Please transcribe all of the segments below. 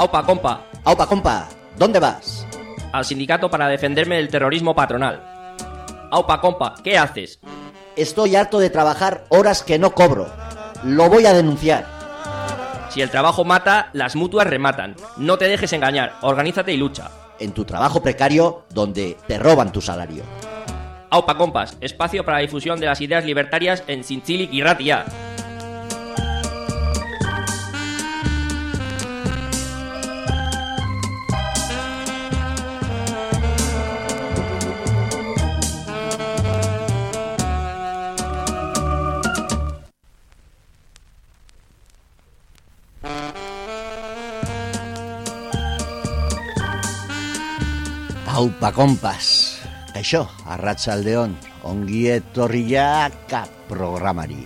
Aupa, compa. Aupa, compa, ¿dónde vas? Al sindicato para defenderme del terrorismo patronal. Aupa, compa, ¿qué haces? Estoy harto de trabajar horas que no cobro. Lo voy a denunciar. Si el trabajo mata, las mutuas rematan. No te dejes engañar, organízate y lucha. En tu trabajo precario, donde te roban tu salario. Aupa, compas, espacio para la difusión de las ideas libertarias en Zintzilik y Ratia. Aupa, compas. Kaixo, arratsaldeon, ongi etorria programari.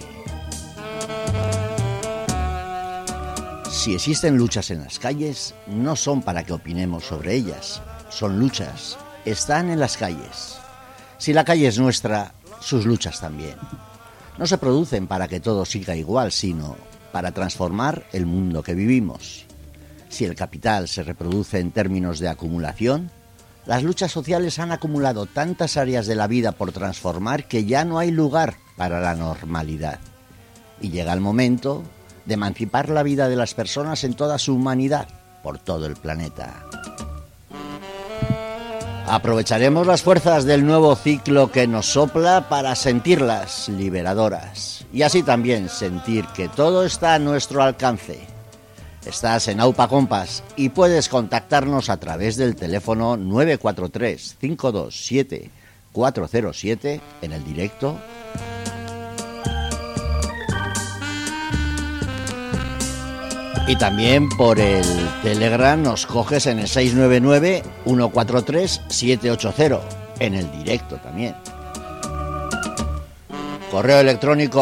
Si existen luchas en las calles, no son para que opinemos sobre ellas. Son luchas, están en las calles. Si la calle es nuestra, sus luchas también. No se producen para que todo siga igual, sino para transformar el mundo que vivimos. Si el capital se reproduce en términos de acumulación, las luchas sociales han acumulado tantas áreas de la vida por transformar que ya no hay lugar para la normalidad. Y llega el momento de emancipar la vida de las personas en toda su humanidad, por todo el planeta. Aprovecharemos las fuerzas del nuevo ciclo que nos sopla para sentirlas liberadoras y así también sentir que todo está a nuestro alcance. Estás en Aupa Compas y puedes contactarnos a través del teléfono 943 527 407 en el directo. Y también por el Telegram nos coges en el 699 143 780 en el directo también. Correo electrónico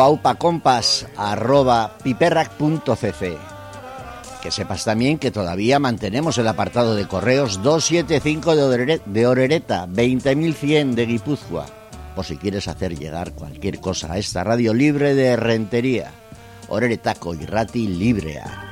aupacompas@piperrac.cc. Que sepas también que todavía mantenemos el apartado de correos 275 de Orereta, 20.100 de Guipúzcoa, por si quieres hacer llegar cualquier cosa a esta radio libre de rentería. Oreretako irrati librea.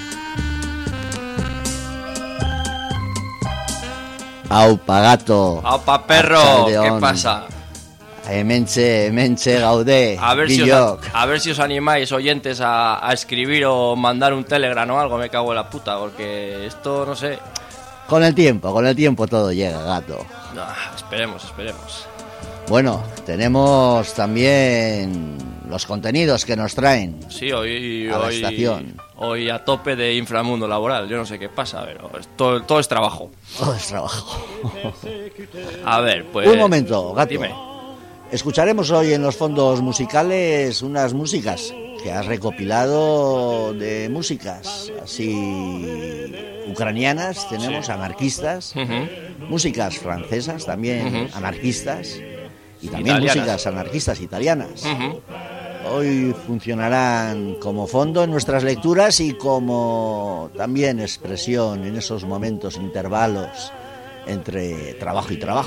Aupa gato. Aupa perro, ¿qué pasa? Hementxe gaude. A ver si os animáis, oyentes, a escribir o mandar un telegram o algo. Me cago en la puta, porque esto, no sé. Con el tiempo todo llega, gato. No, esperemos. Bueno, tenemos también los contenidos que nos traen. Sí, hoy la estación. Hoy a tope de inframundo laboral. Yo no sé qué pasa, pero todo es trabajo. Todo es trabajo. A ver, pues... Un momento, gato. Dime. Escucharemos hoy en los fondos musicales unas músicas que has recopilado de músicas así ucranianas, tenemos anarquistas, músicas francesas también anarquistas y también músicas anarquistas italianas. Hoy funcionarán como fondo en nuestras lecturas y como también expresión en esos momentos intervalos entre trabajo y trabajo.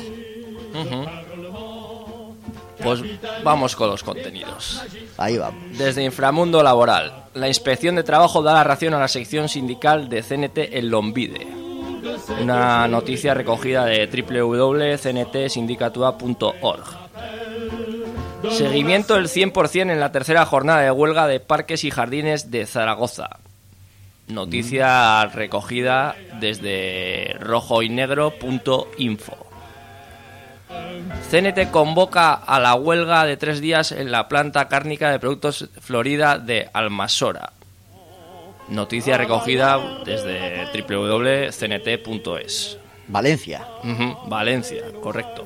Pues vamos con los contenidos. Ahí vamos. Desde Inframundo Laboral, la Inspección de Trabajo da la ración a la sección sindical de CNT en Lombide. Una noticia recogida de www.cntsindicatua.org. Seguimiento del 100% en la tercera jornada de huelga de parques y jardines de Zaragoza. Noticia recogida desde rojoynegro.info. CNT convoca a la huelga de 3 días en la planta cárnica de Productos Florida de Almasora. Noticia recogida desde www.cnt.es. Valencia. Valencia, correcto.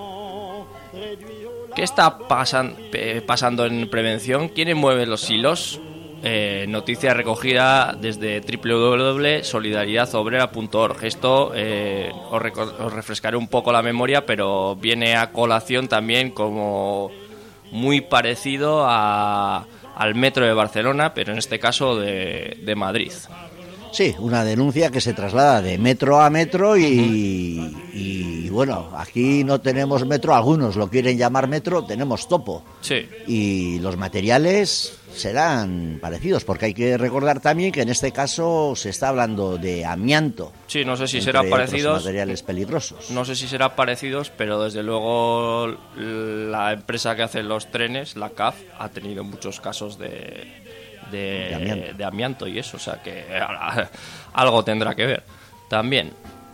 ¿Qué está pasando en prevención? ¿Quiénes mueven los hilos? Noticia recogida desde www.solidaridadobrera.org. Esto os refrescaré un poco la memoria, pero viene a colación también como muy parecido al metro de Barcelona, pero en este caso de Madrid. Sí, una denuncia que se traslada de metro a metro y bueno, aquí no tenemos metro, algunos lo quieren llamar metro, tenemos topo. Sí. Y los materiales serán parecidos, porque hay que recordar también que en este caso se está hablando de amianto. Sí, no sé si serán parecidos. Materiales peligrosos. No sé si serán parecidos, pero desde luego la empresa que hace los trenes, la CAF, ha tenido muchos casos de amianto y eso, o sea que algo tendrá que ver también.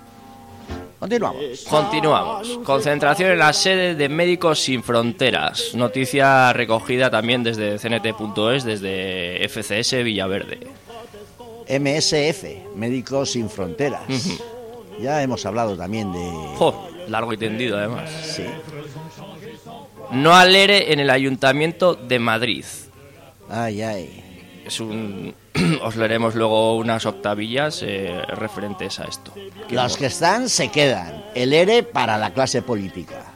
Continuamos. Concentración en la sede de Médicos Sin Fronteras. Noticia recogida también desde cnt.es, desde FCS Villaverde. MSF, Médicos Sin Fronteras. Ya hemos hablado también de... largo y tendido, además. Sí. No al ERE en el Ayuntamiento de Madrid. Ay. Os leeremos luego unas octavillas referentes a esto. Los que están se quedan. El ERE para la clase política.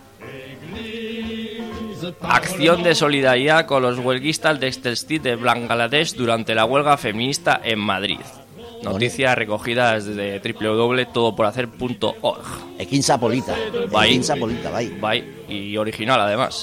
Acción de solidaridad con los huelguistas de Textil de Bangladesh durante la huelga feminista en Madrid. Noticia recogida desde www.todoporhacer.org. Equinsapolita. Y original además.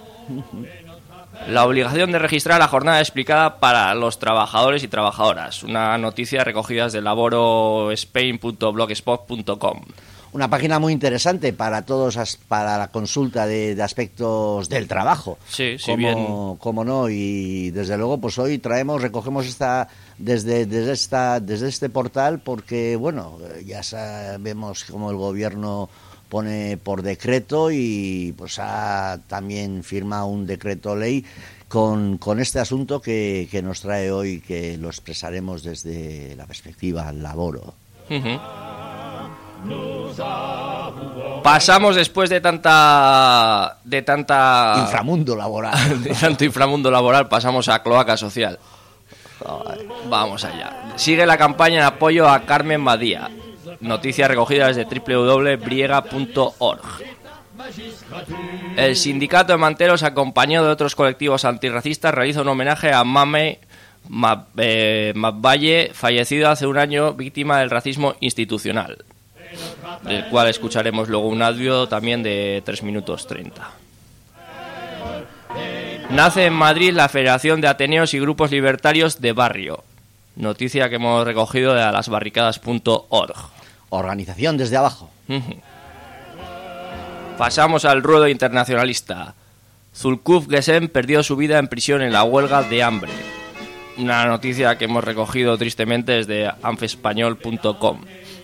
La obligación de registrar la jornada explicada para los trabajadores y trabajadoras. Una noticia recogida desde laborospain.blogspot.com. Una página muy interesante para todos, para la consulta de aspectos del trabajo. Sí, Como no, y desde luego pues hoy recogemos esta desde este portal porque, bueno, ya sabemos cómo el gobierno pone por decreto y pues ha también firmado un decreto ley con este asunto que nos trae hoy, que lo expresaremos desde la perspectiva laboro. Pasamos después de tanta inframundo laboral. De tanto inframundo laboral, pasamos a cloaca social. Vamos allá. Sigue la campaña en apoyo a Carmen Badía. Noticia recogida desde www.briega.org. El sindicato de manteros, acompañado de otros colectivos antirracistas, realiza un homenaje a Mame Mabvalle, fallecido hace un año, víctima del racismo institucional, del cual escucharemos luego un audio también de 3 minutos 30. Nace en Madrid la Federación de Ateneos y Grupos Libertarios de Barrio. Noticia que hemos recogido de alasbarricadas.org. Organización desde abajo. Pasamos al ruedo internacionalista. Zulkuf Gesem perdió su vida en prisión en la huelga de hambre. Una noticia que hemos recogido tristemente desde anfespañol.com.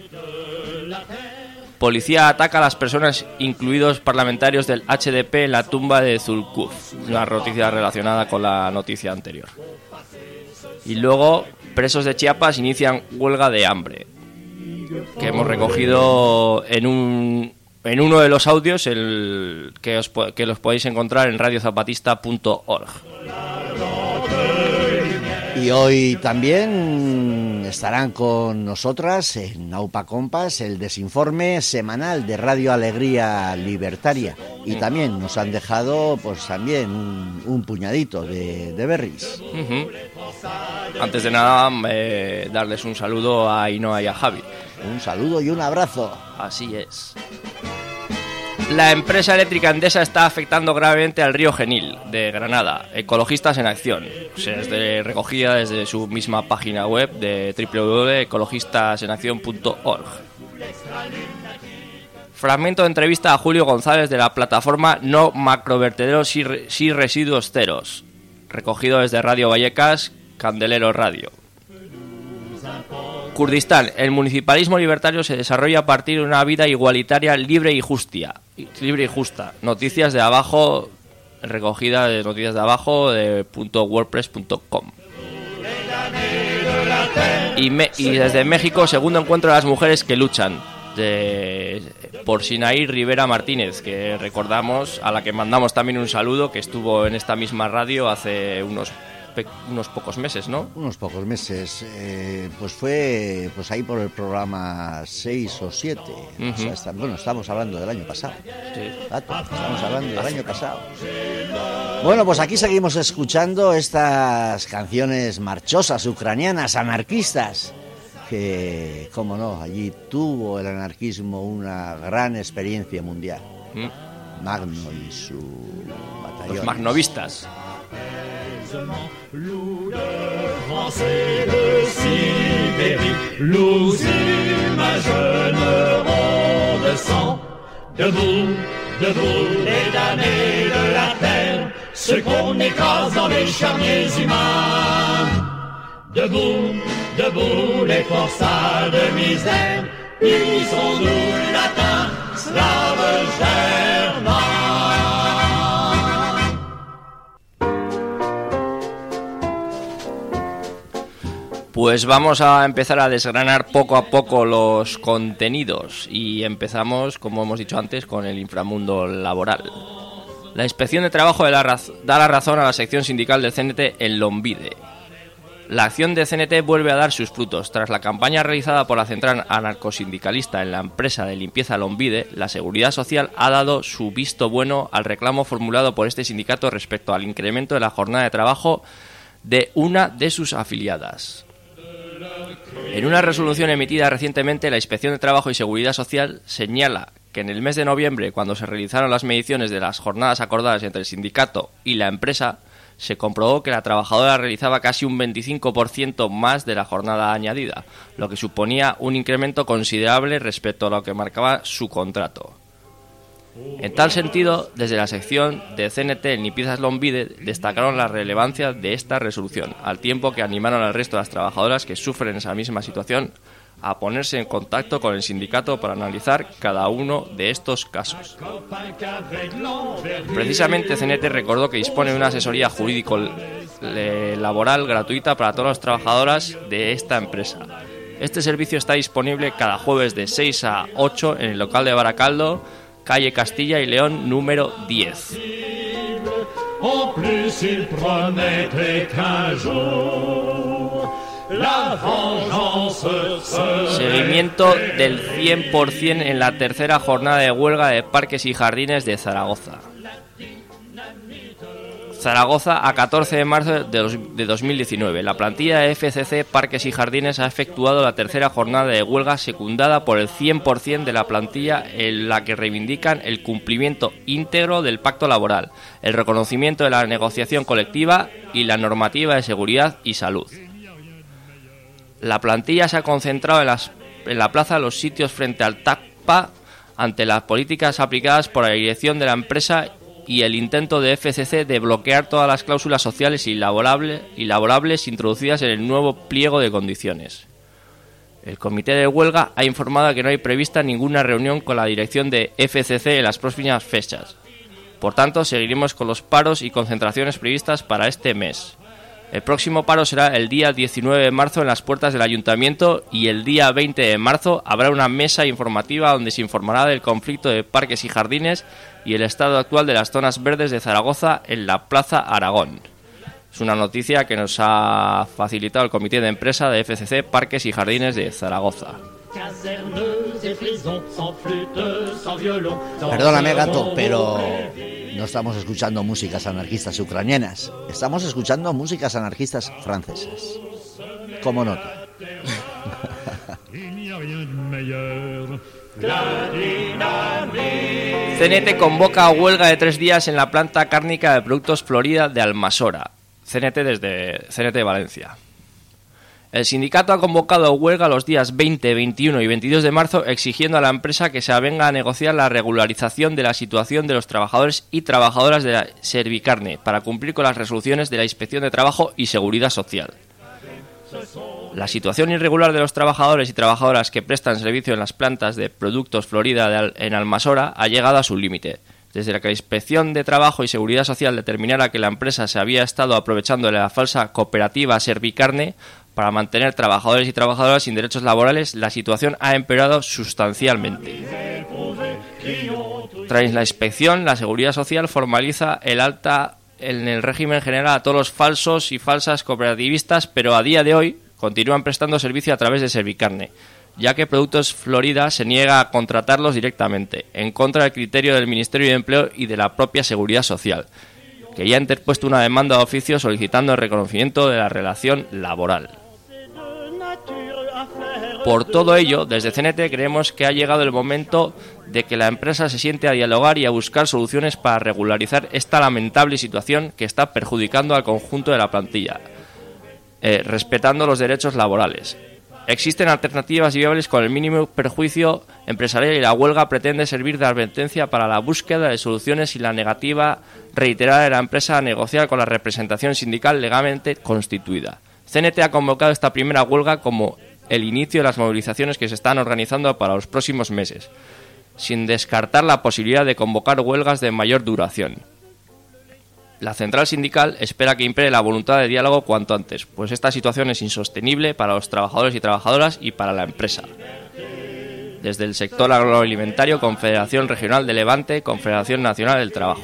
Policía ataca a las personas, incluidos parlamentarios del HDP, en la tumba de Zulkuf. Una noticia relacionada con la noticia anterior. Y luego, presos de Chiapas inician huelga de hambre, que hemos recogido en uno de los audios que los podéis encontrar en radiozapatista.org. Y hoy también estarán con nosotras en Aupa Compas el desinforme semanal de Radio Alegría Libertaria, y también nos han dejado pues también un puñadito de berries. Antes de nada, darles un saludo a Ainhoa y a Javi. Un saludo y un abrazo. Así es. La empresa eléctrica Endesa está afectando gravemente al río Genil de Granada. Ecologistas en acción. O sea, recogida desde su misma página web de www.ecologistasenaccion.org. Fragmento de entrevista a Julio González de la plataforma No Macrovertederos y Residuos Ceros. Recogido desde Radio Vallecas, Candelero Radio. Kurdistán. El municipalismo libertario se desarrolla a partir de una vida igualitaria, libre y justa. Noticias de abajo, recogida de noticias de abajo de .wordpress.com. Y desde México, segundo encuentro de las mujeres que luchan, por Sinaí Rivera Martínez, que recordamos, a la que mandamos también un saludo, que estuvo en esta misma radio hace unos pocos meses, ¿no? Unos pocos meses, pues fue pues ahí por el programa 6 o 7. O sea, estamos hablando del año pasado. Sí. Estamos hablando del año pasado. Bueno, pues aquí seguimos escuchando estas canciones marchosas, ucranianas, anarquistas, que, cómo no, allí tuvo el anarquismo una gran experiencia mundial. Magno y su batallón. Los magnovistas. Debout, debout, les damnés de la terre, ceux qu'on écrase dans les charniers humains. Debout, debout, les forçats de misère, unissons-nous latin, slave germain. Pues vamos a empezar a desgranar poco a poco los contenidos y empezamos, como hemos dicho antes, con el inframundo laboral. La Inspección de Trabajo da la razón a la sección sindical del CNT en Lombide. La acción de CNT vuelve a dar sus frutos. Tras la campaña realizada por la central anarcosindicalista en la empresa de limpieza Lombide, la Seguridad Social ha dado su visto bueno al reclamo formulado por este sindicato respecto al incremento de la jornada de trabajo de una de sus afiliadas. En una resolución emitida recientemente, la Inspección de Trabajo y Seguridad Social señala que en el mes de noviembre, cuando se realizaron las mediciones de las jornadas acordadas entre el sindicato y la empresa, se comprobó que la trabajadora realizaba casi un 25% más de la jornada añadida, lo que suponía un incremento considerable respecto a lo que marcaba su contrato. En tal sentido, desde la sección de CNT en Limpiezas Lombide destacaron la relevancia de esta resolución, al tiempo que animaron al resto de las trabajadoras que sufren esa misma situación a ponerse en contacto con el sindicato para analizar cada uno de estos casos. Precisamente CNT recordó que dispone de una asesoría jurídico-laboral gratuita para todas las trabajadoras de esta empresa. Este servicio está disponible cada jueves de 6 a 8 en el local de Baracaldo, calle Castilla y León, número 10. Seguimiento del 100% en la tercera jornada de huelga de Parques y Jardines de Zaragoza. Zaragoza a 14 de marzo de 2019. La plantilla de FCC Parques y Jardines ha efectuado la tercera jornada de huelga secundada por el 100% de la plantilla, en la que reivindican el cumplimiento íntegro del pacto laboral, el reconocimiento de la negociación colectiva y la normativa de seguridad y salud. La plantilla se ha concentrado en la plaza de los sitios frente al TACPA ante las políticas aplicadas por la dirección de la empresa y el intento de FCC de bloquear todas las cláusulas sociales y laborables introducidas en el nuevo pliego de condiciones. El comité de huelga ha informado que no hay prevista ninguna reunión con la dirección de FCC en las próximas fechas. Por tanto, seguiremos con los paros y concentraciones previstas para este mes. El próximo paro será el día 19 de marzo en las puertas del Ayuntamiento y el día 20 de marzo habrá una mesa informativa donde se informará del conflicto de Parques y Jardines y el estado actual de las zonas verdes de Zaragoza en la Plaza Aragón. Es una noticia que nos ha facilitado el comité de empresa de FCC Parques y Jardines de Zaragoza. Perdóname, gato, pero no estamos escuchando músicas anarquistas ucranianas, estamos escuchando músicas anarquistas francesas. ¿Cómo nota? CNT convoca a huelga de 3 días en la planta cárnica de Productos Florida de Almasora. CNT desde CNT Valencia. El sindicato ha convocado a huelga los días 20, 21 y 22 de marzo exigiendo a la empresa que se avenga a negociar la regularización de la situación de los trabajadores y trabajadoras de la Servicarne para cumplir con las resoluciones de la Inspección de Trabajo y Seguridad Social. La situación irregular de los trabajadores y trabajadoras que prestan servicio en las plantas de Productos Florida en Almasora ha llegado a su límite. Desde que la Inspección de Trabajo y Seguridad Social determinara que la empresa se había estado aprovechando de la falsa cooperativa Servicarne para mantener trabajadores y trabajadoras sin derechos laborales, la situación ha empeorado sustancialmente. Tras la inspección, la Seguridad Social formaliza el alta en el régimen general a todos los falsos y falsas cooperativistas, pero a día de hoy continúan prestando servicio a través de Servicarne, ya que Productos Florida se niega a contratarlos directamente, en contra del criterio del Ministerio de Empleo y de la propia Seguridad Social, que ya ha interpuesto una demanda de oficio solicitando el reconocimiento de la relación laboral. Por todo ello, desde CNT creemos que ha llegado el momento de que la empresa se siente a dialogar y a buscar soluciones para regularizar esta lamentable situación que está perjudicando al conjunto de la plantilla, respetando los derechos laborales. Existen alternativas viables con el mínimo perjuicio empresarial y la huelga pretende servir de advertencia para la búsqueda de soluciones y la negativa reiterada de la empresa a negociar con la representación sindical legalmente constituida. CNT ha convocado esta primera huelga como el inicio de las movilizaciones que se están organizando para los próximos meses, sin descartar la posibilidad de convocar huelgas de mayor duración. La central sindical espera que impere la voluntad de diálogo cuanto antes, pues esta situación es insostenible para los trabajadores y trabajadoras y para la empresa. Desde el sector agroalimentario, Confederación Regional de Levante, Confederación Nacional del Trabajo.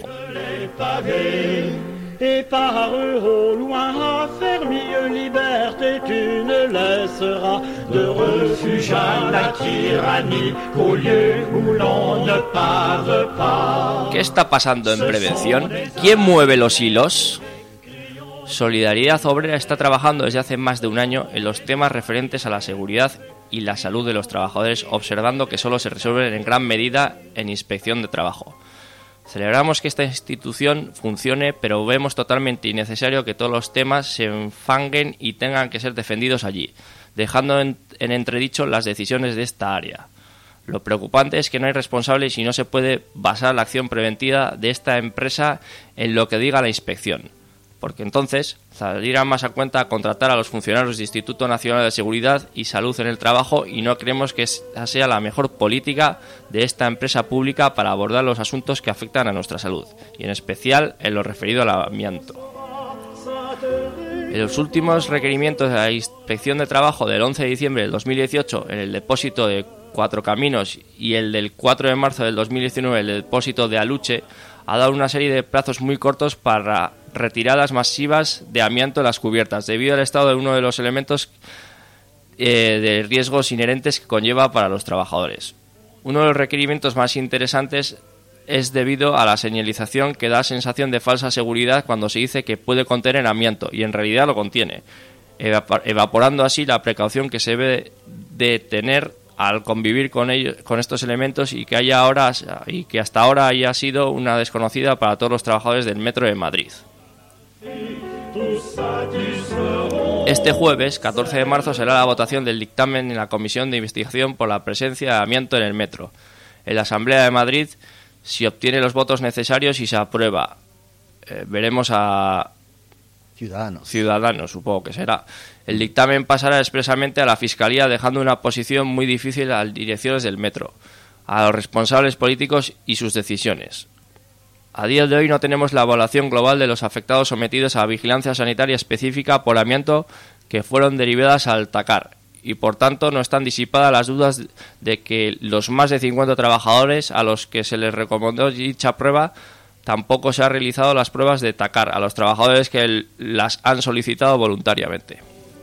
Et par eux au loin, fermille liberté, tu ne laisseras de refuge à la tyrannie qu'au lieu où l'on ne parle pas. ¿Qué está pasando en prevención? ¿Quién mueve los hilos? Solidaridad Obrera está trabajando desde hace más de un año en los temas referentes a la seguridad y la salud de los trabajadores, observando que solo se resuelven en gran medida en inspección de trabajo. Celebramos que esta institución funcione, pero vemos totalmente innecesario que todos los temas se enfanguen y tengan que ser defendidos allí, dejando en entredicho las decisiones de esta área. Lo preocupante es que no hay responsables y no se puede basar la acción preventiva de esta empresa en lo que diga la inspección, porque entonces saldrá más a cuenta contratar a los funcionarios del Instituto Nacional de Seguridad y Salud en el Trabajo, y no creemos que esa sea la mejor política de esta empresa pública para abordar los asuntos que afectan a nuestra salud, y en especial en lo referido al amianto. En los últimos requerimientos de la Inspección de Trabajo del 11 de diciembre del 2018 en el depósito de Cuatro Caminos y el del 4 de marzo del 2019 el depósito de Aluche, ha dado una serie de plazos muy cortos para retiradas masivas de amianto en las cubiertas, debido al estado de uno de los elementos de riesgos inherentes que conlleva para los trabajadores. Uno de los requerimientos más interesantes es debido a la señalización que da sensación de falsa seguridad cuando se dice que puede contener amianto, y en realidad lo contiene, evaporando así la precaución que se debe de tener al convivir con ellos, con estos elementos, y que hasta ahora haya sido una desconocida para todos los trabajadores del Metro de Madrid. Este jueves, 14 de marzo, será la votación del dictamen en la Comisión de Investigación por la presencia de amianto en el metro. En la Asamblea de Madrid, si obtiene los votos necesarios y se aprueba, veremos a Ciudadanos, supongo que será. El dictamen pasará expresamente a la Fiscalía, dejando una posición muy difícil a las direcciones del metro, a los responsables políticos y sus decisiones. A día de hoy no tenemos la evaluación global de los afectados sometidos a vigilancia sanitaria específica por amianto que fueron derivadas al TACAR, y por tanto no están disipadas las dudas de que los más de 50 trabajadores a los que se les recomendó dicha prueba tampoco se han realizado las pruebas de TACAR a los trabajadores que las han solicitado voluntariamente.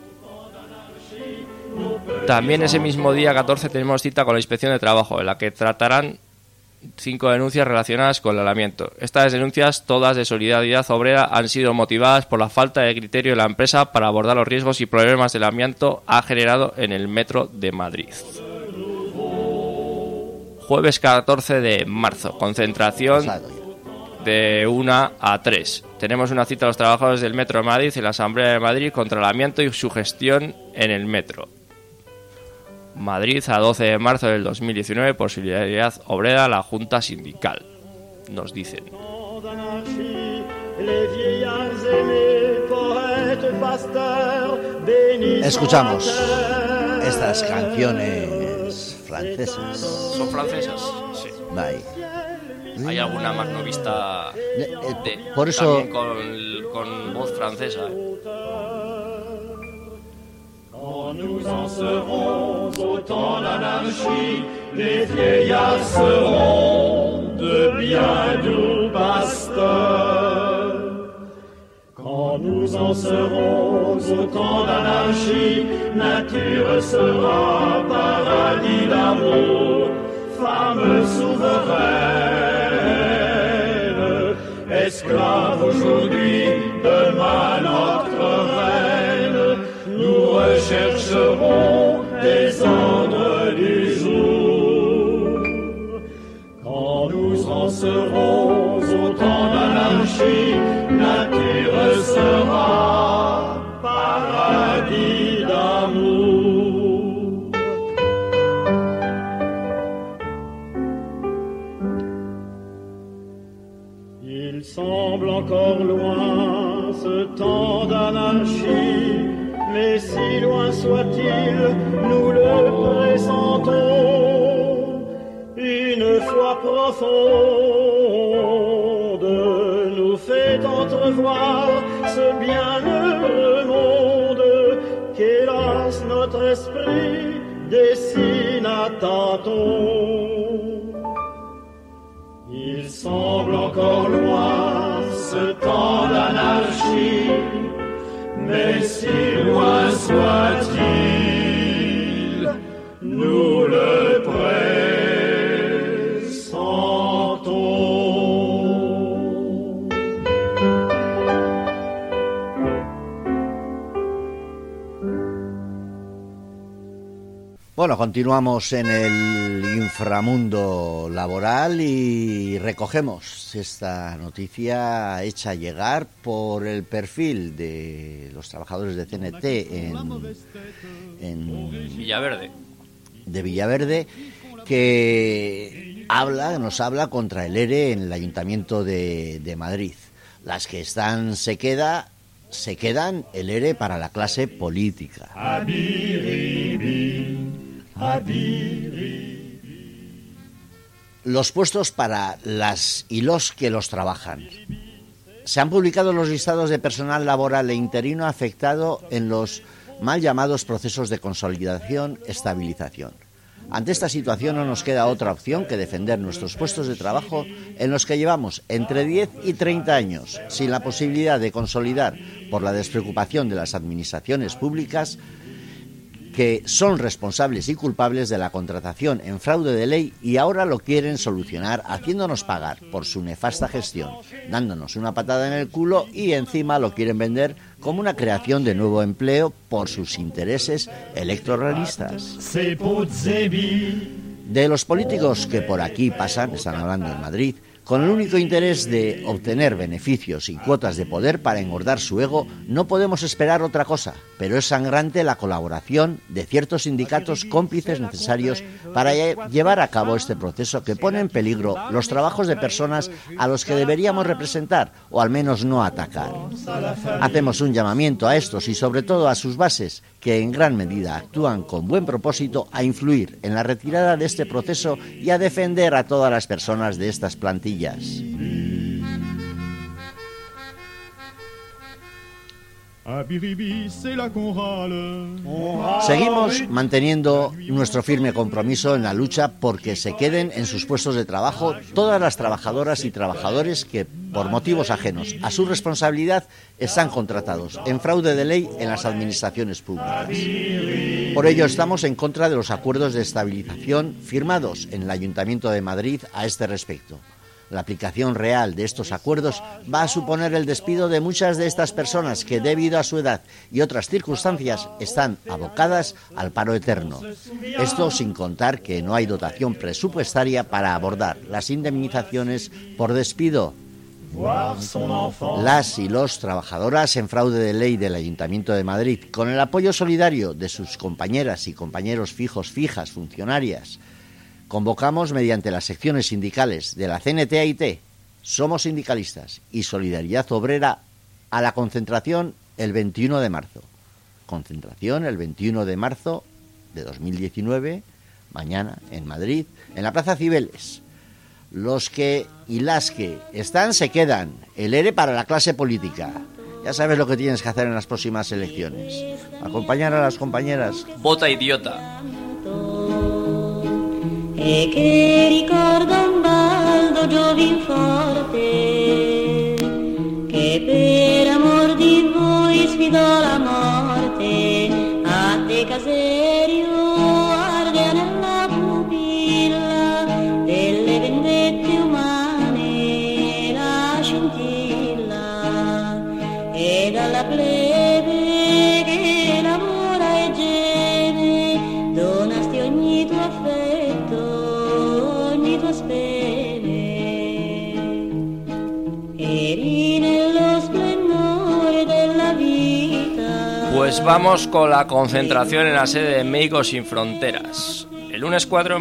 También ese mismo día 14 tenemos cita con la Inspección de Trabajo, en la que tratarán 5 denuncias relacionadas con el amianto. Estas denuncias, todas de Solidaridad Obrera, han sido motivadas por la falta de criterio de la empresa para abordar los riesgos y problemas del amianto ha generado en el Metro de Madrid. Jueves 14 de marzo, concentración de 1 a 3. Tenemos una cita a los trabajadores del Metro de Madrid en la Asamblea de Madrid contra el amianto y su gestión en el metro. Madrid, a 12 de marzo del 2019, por Solidaridad Obrera, la Junta Sindical. Nos dicen. Escuchamos estas canciones francesas. ¿Son francesas? Sí. Bye. Hay alguna magnovista por eso con voz francesa. Quand nous en serons au temps d'anarchie, les vieillards seront de bien doux pasteurs. Quand nous en serons au temps d'anarchie, nature sera paradis d'amour, femme souveraine, esclave aujourd'hui, demain notre reine. Nous rechercherons des l'ordre du jour. Quand nous en serons au temps d'anarchie, nature sera paradis d'amour. Il semble encore loin ce temps d'anarchie, mais si loin soit-il, nous le pressentons. Une foi profonde nous fait entrevoir ce bienheureux monde qu'hélas notre esprit dessine à tâtons. Il semble encore loin ce temps d'anarchie, mais si loin soit-il, nous le pressentons. Bueno, continuamos en el inframundo laboral y recogemos esta noticia hecha llegar por el perfil de los trabajadores de CNT en Villaverde. De Villaverde, que nos habla contra el ERE en el Ayuntamiento de Madrid. Las que están se quedan, el ERE para la clase política. Los puestos para las y los que los trabajan. Se han publicado los listados de personal laboral e interino afectado en los mal llamados procesos de consolidación, estabilización. Ante esta situación no nos queda otra opción que defender nuestros puestos de trabajo en los que llevamos entre 10 y 30 años, sin la posibilidad de consolidar por la despreocupación de las administraciones públicas, que son responsables y culpables de la contratación en fraude de ley y ahora lo quieren solucionar haciéndonos pagar por su nefasta gestión, dándonos una patada en el culo y encima lo quieren vender como una creación de nuevo empleo por sus intereses electoralistas. De los políticos que por aquí pasan, están hablando en Madrid, con el único interés de obtener beneficios y cuotas de poder para engordar su ego, no podemos esperar otra cosa, pero es sangrante la colaboración de ciertos sindicatos cómplices necesarios para llevar a cabo este proceso que pone en peligro los trabajos de personas a los que deberíamos representar o al menos no atacar. Hacemos un llamamiento a estos y sobre todo a sus bases, que en gran medida actúan con buen propósito, a influir en la retirada de este proceso y a defender a todas las personas de estas plantillas. Seguimos manteniendo nuestro firme compromiso en la lucha porque se queden en sus puestos de trabajo todas las trabajadoras y trabajadores que, por motivos ajenos a su responsabilidad, están contratados en fraude de ley en las administraciones públicas. Por ello estamos en contra de los acuerdos de estabilización firmados en el Ayuntamiento de Madrid a este respecto. La aplicación real de estos acuerdos va a suponer el despido de muchas de estas personas que, debido a su edad y otras circunstancias, están abocadas al paro eterno. Esto sin contar que no hay dotación presupuestaria para abordar las indemnizaciones por despido. Las y los trabajadoras en fraude de ley del Ayuntamiento de Madrid, con el apoyo solidario de sus compañeras y compañeros fijas, funcionarias, convocamos mediante las secciones sindicales de la CNT-AIT, Somos Sindicalistas y Solidaridad Obrera a la concentración el 21 de marzo. Concentración el 21 de marzo de 2019, mañana en Madrid, en la Plaza Cibeles. Los que y las que están se quedan. El ERE para la clase política. Ya sabes lo que tienes que hacer en las próximas elecciones. Acompañar a las compañeras. Vota idiota. E che ricorda un baldo giovin forte che per amor di voi sfidò la morte a te Caserio arde nella pupilla delle vendette umane la scintilla e dalla plebe che lavora e geme dona Pues vamos con la concentración en la sede de Médicos Sin Fronteras. El lunes 4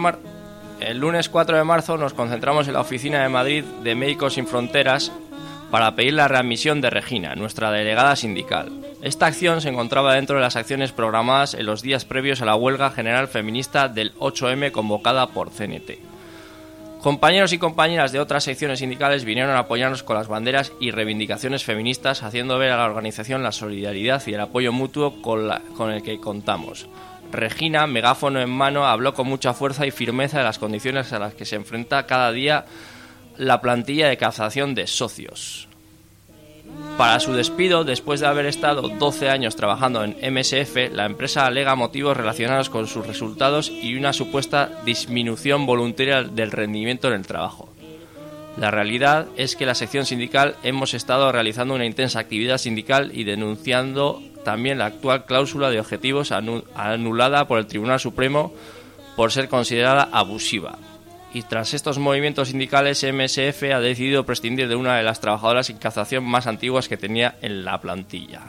de marzo nos concentramos en la oficina de Madrid de Médicos Sin Fronteras para pedir la readmisión de Regina, nuestra delegada sindical. Esta acción se encontraba dentro de las acciones programadas en los días previos a la huelga general feminista del 8M convocada por CNT. Compañeros y compañeras de otras secciones sindicales vinieron a apoyarnos con las banderas y reivindicaciones feministas, haciendo ver a la organización la solidaridad y el apoyo mutuo con el que contamos. Regina, megáfono en mano, habló con mucha fuerza y firmeza de las condiciones a las que se enfrenta cada día la plantilla de captación de socios. Para su despido, después de haber estado 12 años trabajando en MSF, la empresa alega motivos relacionados con sus resultados y una supuesta disminución voluntaria del rendimiento en el trabajo. La realidad es que la sección sindical hemos estado realizando una intensa actividad sindical y denunciando también la actual cláusula de objetivos anulada por el Tribunal Supremo por ser considerada abusiva. Y tras estos movimientos sindicales, MSF ha decidido prescindir de una de las trabajadoras en cazación más antiguas que tenía en la plantilla.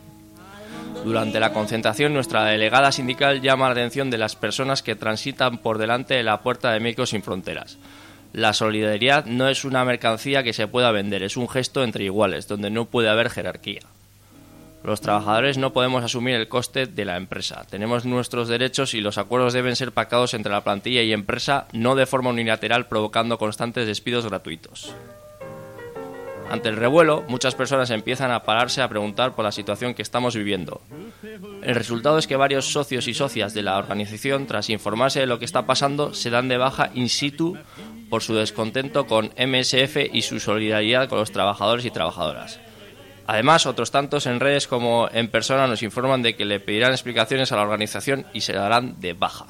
Durante la concentración, nuestra delegada sindical llama la atención de las personas que transitan por delante de la puerta de Médicos Sin Fronteras. La solidaridad no es una mercancía que se pueda vender, es un gesto entre iguales, donde no puede haber jerarquía. Los trabajadores no podemos asumir el coste de la empresa. Tenemos nuestros derechos y los acuerdos deben ser pactados entre la plantilla y empresa, no de forma unilateral, provocando constantes despidos gratuitos. Ante el revuelo, muchas personas empiezan a pararse a preguntar por la situación que estamos viviendo. El resultado es que varios socios y socias de la organización, tras informarse de lo que está pasando, se dan de baja in situ por su descontento con MSF y su solidaridad con los trabajadores y trabajadoras. Además, otros tantos en redes como en persona nos informan de que le pedirán explicaciones a la organización y se darán de baja.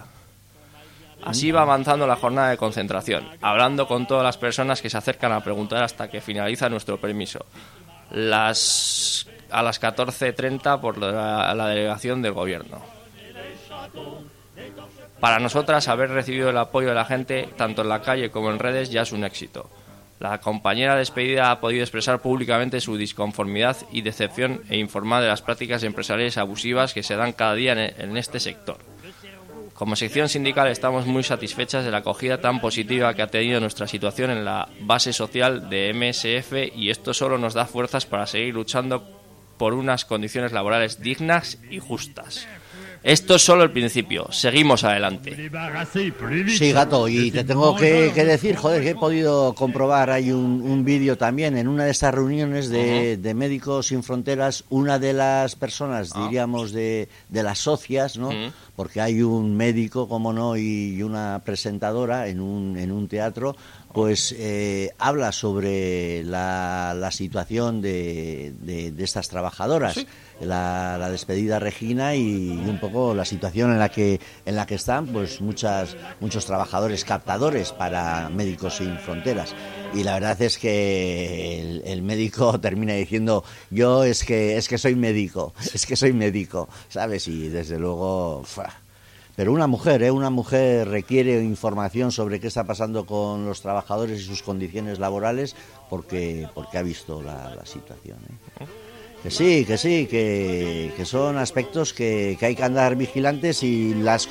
Así va avanzando la jornada de concentración, hablando con todas las personas que se acercan a preguntar hasta que finaliza nuestro permiso. A las 14:30 por la delegación del gobierno. Para nosotras, haber recibido el apoyo de la gente, tanto en la calle como en redes, ya es un éxito. La compañera despedida ha podido expresar públicamente su disconformidad y decepción e informar de las prácticas empresariales abusivas que se dan cada día en este sector. Como sección sindical estamos muy satisfechas de la acogida tan positiva que ha tenido nuestra situación en la base social de MSF y esto solo nos da fuerzas para seguir luchando por unas condiciones laborales dignas y justas. Esto es solo el principio, seguimos adelante. Sí, gato, y te tengo que decir, joder, que he podido comprobar, hay un vídeo también en una de estas reuniones de Médicos Sin Fronteras, una de las personas, diríamos, de las socias, ¿no? Porque hay un médico, como no, y una presentadora en un teatro, pues habla sobre la situación de estas trabajadoras. ¿Sí? La despedida Regina y un poco la situación en la que están pues muchos trabajadores captadores para Médicos Sin Fronteras. Y la verdad es que el médico termina diciendo, yo es que soy médico, ¿sabes? Y desde luego... Pero una mujer requiere información sobre qué está pasando con los trabajadores y sus condiciones laborales porque ha visto la situación, ¿eh? Que sí, que son aspectos que hay que andar vigilantes y las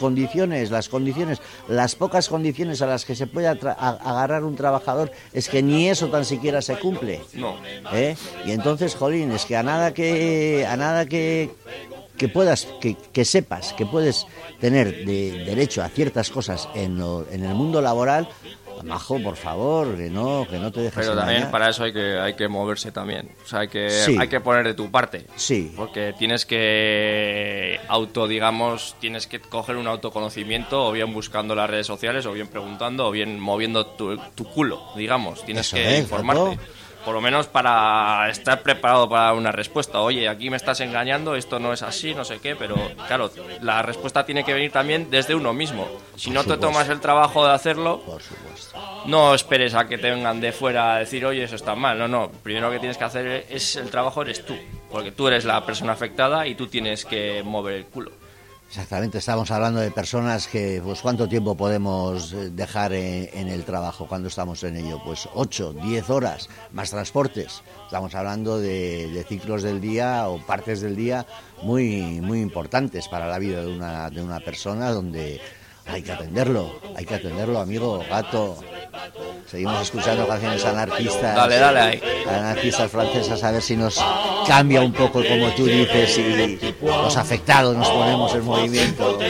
pocas condiciones a las que se puede agarrar un trabajador es que ni eso tan siquiera se cumple. No. Y entonces, jolín, es que a nada que puedas, que sepas que puedes tener derecho a ciertas cosas en el mundo laboral, majo, por favor, que no te dejes Pero engañar. también para eso hay que moverse también. O sea, hay que poner de tu parte. Sí. Porque tienes que tienes que coger un autoconocimiento, o bien buscando las redes sociales, o bien preguntando, o bien moviendo tu culo, digamos. Tienes que informarte. ¿Claro? Por lo menos para estar preparado para una respuesta. Oye, aquí me estás engañando, esto no es así, no sé qué, pero claro, la respuesta tiene que venir también desde uno mismo. Si no te tomas el trabajo de hacerlo, no esperes a que te vengan de fuera a decir, oye, eso está mal. No, primero que tienes que hacer el trabajo eres tú, porque tú eres la persona afectada y tú tienes que mover el culo. Exactamente, estamos hablando de personas que, pues, ¿cuánto tiempo podemos dejar en el trabajo cuando estamos en ello? Pues 8, 10 horas, más transportes. Estamos hablando de ciclos del día o partes del día muy, muy importantes para la vida de una persona, donde hay que atenderlo, amigo, gato. Seguimos escuchando canciones anarquistas. Dale ahí. Anarquistas francesas, a ver si nos cambia un poco, como tú dices, y los afectados nos ponemos en movimiento.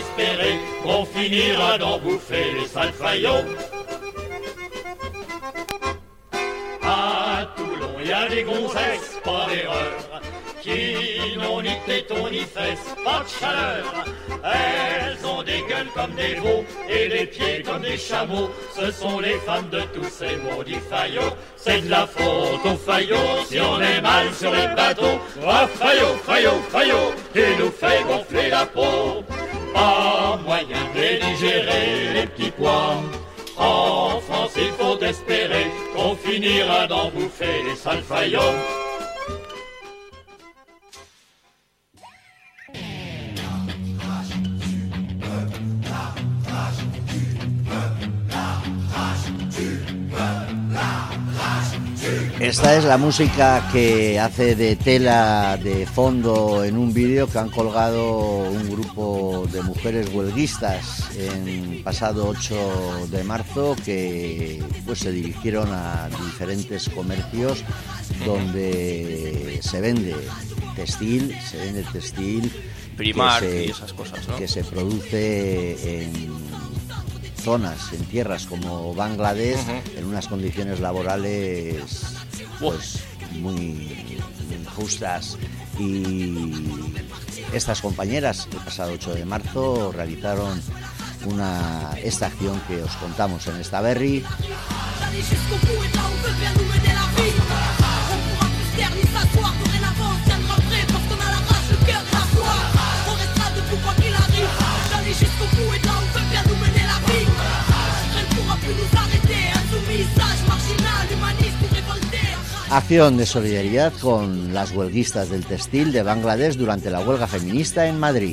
Qui n'ont ni tétons ni fesses, pas de chaleur. Elles ont des gueules comme des veaux et des pieds comme des chameaux. Ce sont les femmes de tous ces maudits faillots. C'est de la faute aux faillots si on est mal sur les bateaux. Ah, faillot, il nous fait gonfler la peau. Pas moyen de les digérer, les petits pois. En France, il faut espérer qu'on finira d'en bouffer les sales faillots. Esta es la música que hace de tela de fondo en un vídeo que han colgado un grupo de mujeres huelguistas en pasado 8 de marzo, que pues se dirigieron a diferentes comercios donde se vende textil Primark y esas cosas, ¿no? Que se produce en zonas, en tierras como Bangladesh, en unas condiciones laborales pues muy injustas, y estas compañeras el pasado 8 de marzo realizaron esta acción que os contamos en esta berri. Acción de solidaridad con las huelguistas del textil de Bangladesh durante la huelga feminista en Madrid.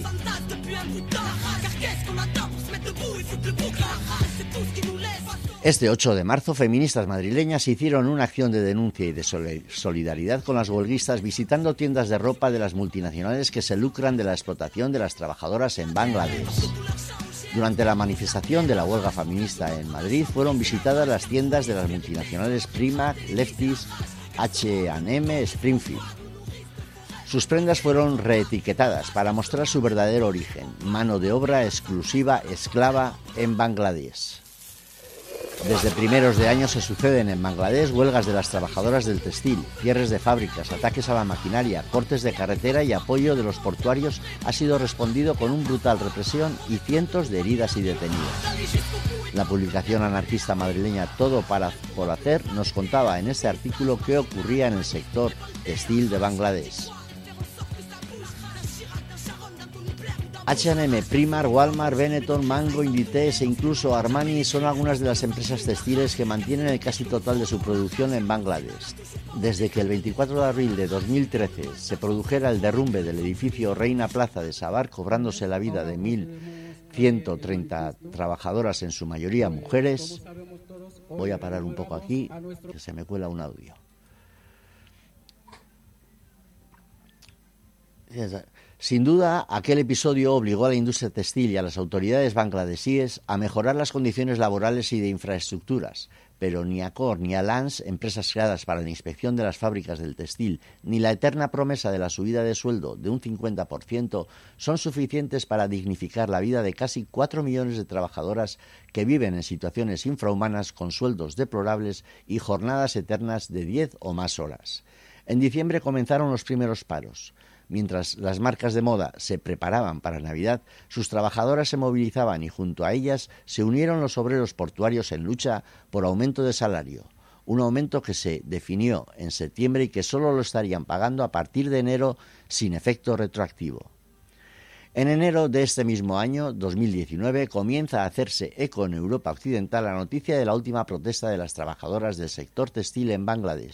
Este 8 de marzo, feministas madrileñas hicieron una acción de denuncia y de solidaridad con las huelguistas, visitando tiendas de ropa de las multinacionales que se lucran de la explotación de las trabajadoras en Bangladesh. Durante la manifestación de la huelga feminista en Madrid fueron visitadas las tiendas de las multinacionales Primark, Lefties, H&M, Springfield. Sus prendas fueron reetiquetadas para mostrar su verdadero origen: mano de obra exclusiva esclava en Bangladesh. Desde primeros de año se suceden en Bangladesh huelgas de las trabajadoras del textil, cierres de fábricas, ataques a la maquinaria, cortes de carretera y apoyo de los portuarios ha sido respondido con una brutal represión y cientos de heridas y detenidos. La publicación anarquista madrileña Todo por Hacer nos contaba en este artículo qué ocurría en el sector textil de Bangladesh. H&M, Primark, Walmart, Benetton, Mango, Inditex e incluso Armani son algunas de las empresas textiles que mantienen el casi total de su producción en Bangladesh. Desde que el 24 de abril de 2013 se produjera el derrumbe del edificio Reina Plaza de Sabar, cobrándose la vida de 1.130 trabajadoras, en su mayoría mujeres. Voy a parar un poco aquí, que se me cuela un audio. Sin duda, aquel episodio obligó a la industria textil y a las autoridades bangladesíes a mejorar las condiciones laborales y de infraestructuras, pero ni Accor ni Allianz, empresas creadas para la inspección de las fábricas del textil, ni la eterna promesa de la subida de sueldo de un 50% son suficientes para dignificar la vida de casi 4 millones de trabajadoras que viven en situaciones infrahumanas con sueldos deplorables y jornadas eternas de 10 o más horas. En diciembre comenzaron los primeros paros. Mientras las marcas de moda se preparaban para Navidad, sus trabajadoras se movilizaban y junto a ellas se unieron los obreros portuarios en lucha por aumento de salario. Un aumento que se definió en septiembre y que solo lo estarían pagando a partir de enero sin efecto retroactivo. En enero de este mismo año, 2019, comienza a hacerse eco en Europa Occidental la noticia de la última protesta de las trabajadoras del sector textil en Bangladesh.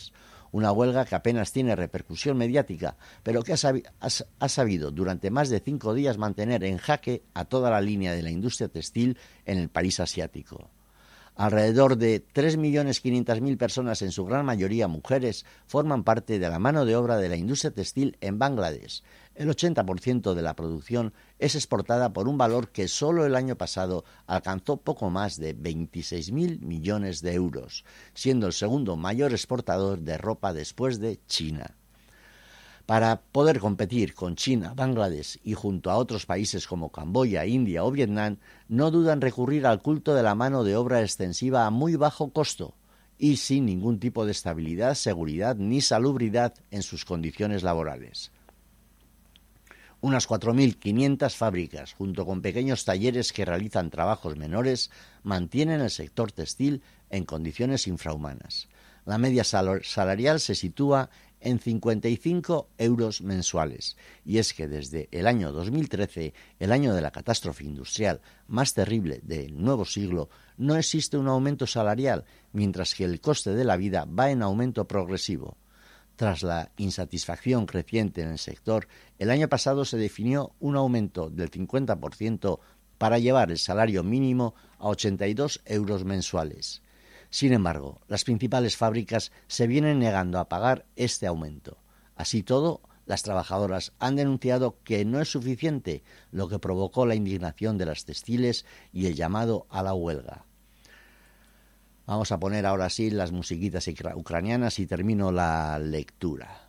Una huelga que apenas tiene repercusión mediática, pero que ha sabido durante más de 5 días mantener en jaque a toda la línea de la industria textil en el país asiático. Alrededor de 3.500.000 personas, en su gran mayoría mujeres, forman parte de la mano de obra de la industria textil en Bangladesh. El 80% de la producción es exportada por un valor que solo el año pasado alcanzó poco más de 26.000 millones de euros, siendo el segundo mayor exportador de ropa después de China. Para poder competir con China, Bangladesh y junto a otros países como Camboya, India o Vietnam, no dudan recurrir al culto de la mano de obra extensiva a muy bajo costo y sin ningún tipo de estabilidad, seguridad ni salubridad en sus condiciones laborales. Unas 4.500 fábricas, junto con pequeños talleres que realizan trabajos menores, mantienen el sector textil en condiciones infrahumanas. La media salarial se sitúa en 55 euros mensuales. Y es que desde el año 2013, el año de la catástrofe industrial más terrible del nuevo siglo, no existe un aumento salarial, mientras que el coste de la vida va en aumento progresivo. Tras la insatisfacción creciente en el sector, el año pasado se definió un aumento del 50% para llevar el salario mínimo a 82 euros mensuales. Sin embargo, las principales fábricas se vienen negando a pagar este aumento. Así todo, las trabajadoras han denunciado que no es suficiente, lo que provocó la indignación de las textiles y el llamado a la huelga. Vamos a poner ahora sí las musiquitas ucranianas y termino la lectura.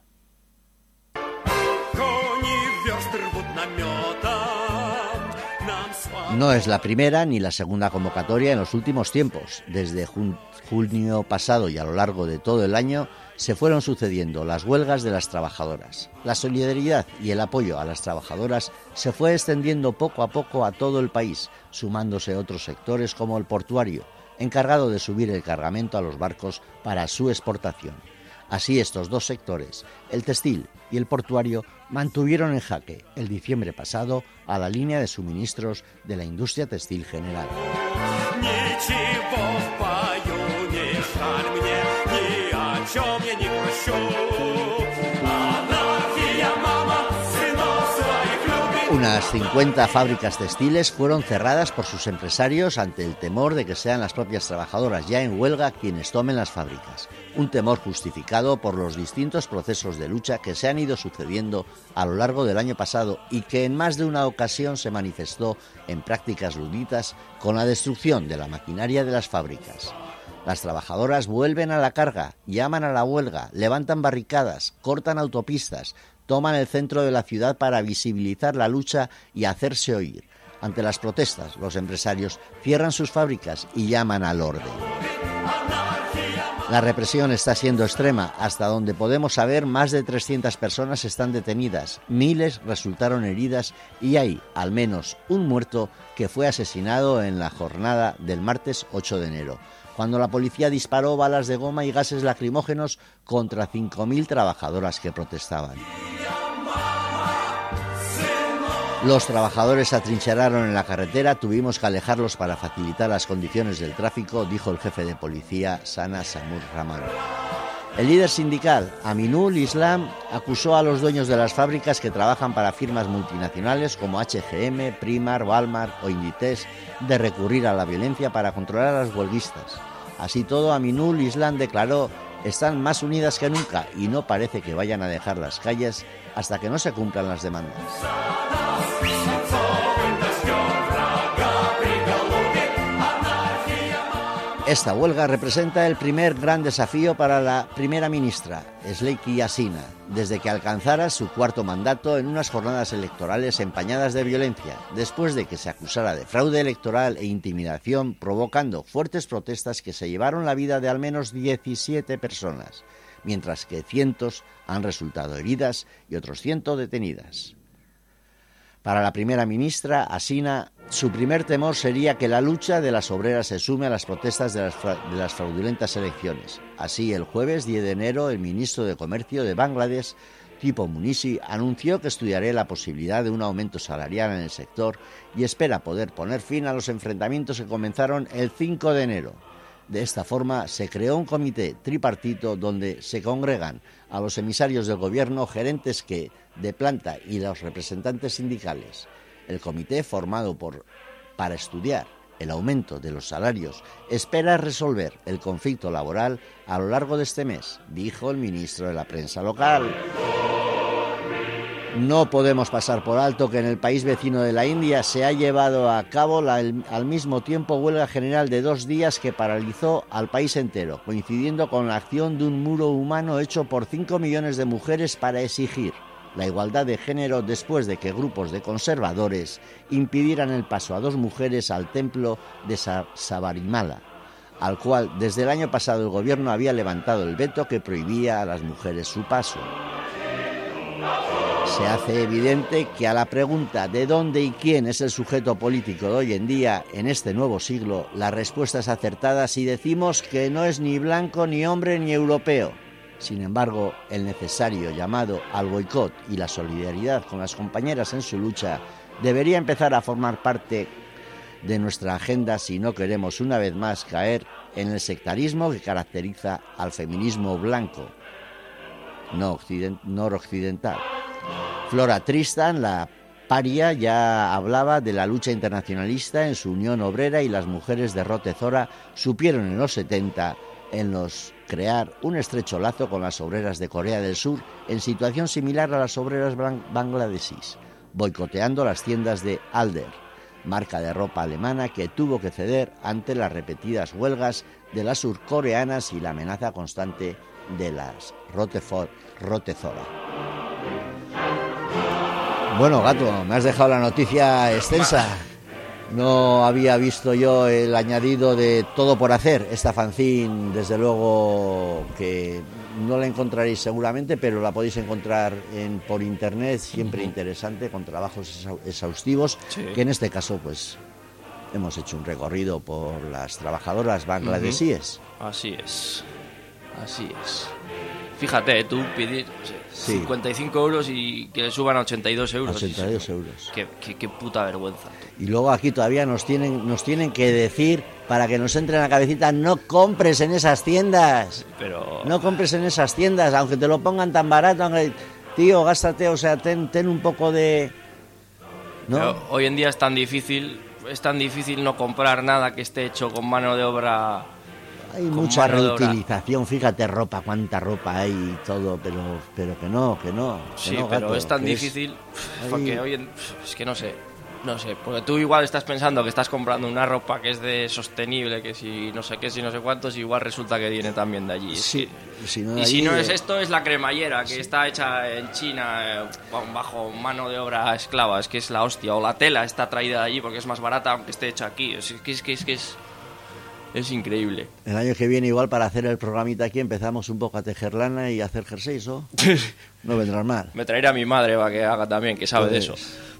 No es la primera ni la segunda convocatoria en los últimos tiempos. Desde junio pasado y a lo largo de todo el año se fueron sucediendo las huelgas de las trabajadoras. La solidaridad y el apoyo a las trabajadoras se fue extendiendo poco a poco a todo el país, sumándose otros sectores como el portuario, encargado de subir el cargamento a los barcos para su exportación. Así estos dos sectores, el textil y el portuario, mantuvieron en jaque el diciembre pasado a la línea de suministros de la industria textil general. Unas 50 fábricas textiles fueron cerradas por sus empresarios ante el temor de que sean las propias trabajadoras ya en huelga quienes tomen las fábricas. Un temor justificado por los distintos procesos de lucha que se han ido sucediendo a lo largo del año pasado y que en más de una ocasión se manifestó en prácticas luditas con la destrucción de la maquinaria de las fábricas. Las trabajadoras vuelven a la carga, llaman a la huelga, levantan barricadas, cortan autopistas, toman el centro de la ciudad para visibilizar la lucha y hacerse oír. Ante las protestas, los empresarios cierran sus fábricas y llaman al orden. La represión está siendo extrema. Hasta donde podemos saber, más de 300 personas están detenidas, miles resultaron heridas y hay al menos un muerto que fue asesinado en la jornada del martes 8 de enero. Cuando la policía disparó balas de goma y gases lacrimógenos contra 5.000 trabajadoras que protestaban. Los trabajadores se atrincheraron en la carretera, tuvimos que alejarlos para facilitar las condiciones del tráfico, dijo el jefe de policía, Sana Samur Rahman. El líder sindical, Aminul Islam, acusó a los dueños de las fábricas que trabajan para firmas multinacionales como HGM, Primark, Walmart o Inditex de recurrir a la violencia para controlar a los huelguistas. Así todo, Aminul Islam declaró: están más unidas que nunca y no parece que vayan a dejar las calles hasta que no se cumplan las demandas. Esta huelga representa el primer gran desafío para la primera ministra, Sleiki Hasina, desde que alcanzara su cuarto mandato en unas jornadas electorales empañadas de violencia, después de que se acusara de fraude electoral e intimidación, provocando fuertes protestas que se llevaron la vida de al menos 17 personas, mientras que cientos han resultado heridas y otros 100 detenidas. Para la primera ministra, Hasina, su primer temor sería que la lucha de las obreras se sume a las protestas de las fraudulentas elecciones. Así, el jueves 10 de enero, el ministro de Comercio de Bangladesh, Tipu Munishi, anunció que estudiará la posibilidad de un aumento salarial en el sector y espera poder poner fin a los enfrentamientos que comenzaron el 5 de enero. De esta forma se creó un comité tripartito donde se congregan a los emisarios del gobierno, gerentes de planta y los representantes sindicales. El comité, formado para estudiar el aumento de los salarios, espera resolver el conflicto laboral a lo largo de este mes, dijo el ministro de la prensa local. No podemos pasar por alto que en el país vecino de la India se ha llevado a cabo al mismo tiempo huelga general de 2 días que paralizó al país entero, coincidiendo con la acción de un muro humano hecho por 5 millones de mujeres para exigir la igualdad de género después de que grupos de conservadores impidieran el paso a 2 mujeres al templo de Sabarimala, al cual desde el año pasado el gobierno había levantado el veto que prohibía a las mujeres su paso. Se hace evidente que a la pregunta de dónde y quién es el sujeto político de hoy en día, en este nuevo siglo, la respuesta es acertada si decimos que no es ni blanco, ni hombre, ni europeo. Sin embargo, el necesario llamado al boicot y la solidaridad con las compañeras en su lucha debería empezar a formar parte de nuestra agenda si no queremos una vez más caer en el sectarismo que caracteriza al feminismo blanco, noroccidental. Flora Tristan, la paria, ya hablaba de la lucha internacionalista en su Unión Obrera y las mujeres de Rotezora supieron en los 70 crear un estrecho lazo con las obreras de Corea del Sur en situación similar a las obreras bangladesíes, boicoteando las tiendas de Alder, marca de ropa alemana que tuvo que ceder ante las repetidas huelgas de las surcoreanas y la amenaza constante de las Rotezora. Bueno, Gato, me has dejado la noticia extensa. No había visto yo el añadido de Todo por Hacer. Esta fanzine, desde luego, que no la encontraréis seguramente, pero la podéis encontrar por internet, siempre interesante, con trabajos exhaustivos, sí. Que en este caso, pues, hemos hecho un recorrido por las trabajadoras bangladesíes. Así es. Fíjate, tú pides 55 euros y que le suban a 82 euros. 82 euros. Qué puta vergüenza. Y luego aquí todavía nos tienen que decir, para que nos entre en la cabecita, no compres en esas tiendas. Pero... No compres en esas tiendas, aunque te lo pongan tan barato. Tío, gástate, o sea, ten un poco de... ¿no? Pero hoy en día es tan difícil no comprar nada que esté hecho con mano de obra... Hay mucha reutilización, fíjate, cuánta ropa hay y todo, pero que no. Sí, no, pero Gato, es tan difícil, porque hoy es que no sé, porque tú igual estás pensando que estás comprando una ropa que es de sostenible, que si no sé qué, si no sé cuántos, igual resulta que viene también de allí. Sí, si no es esto, es la cremallera, que está hecha en China bajo mano de obra esclava, es que es la hostia, o la tela está traída de allí porque es más barata aunque esté hecha aquí, es increíble. El año que viene igual para hacer el programita aquí empezamos un poco a tejer lana y a hacer jerseys, ¿o? No vendrás mal. Me traeré a mi madre para que haga también, que sabe de eso.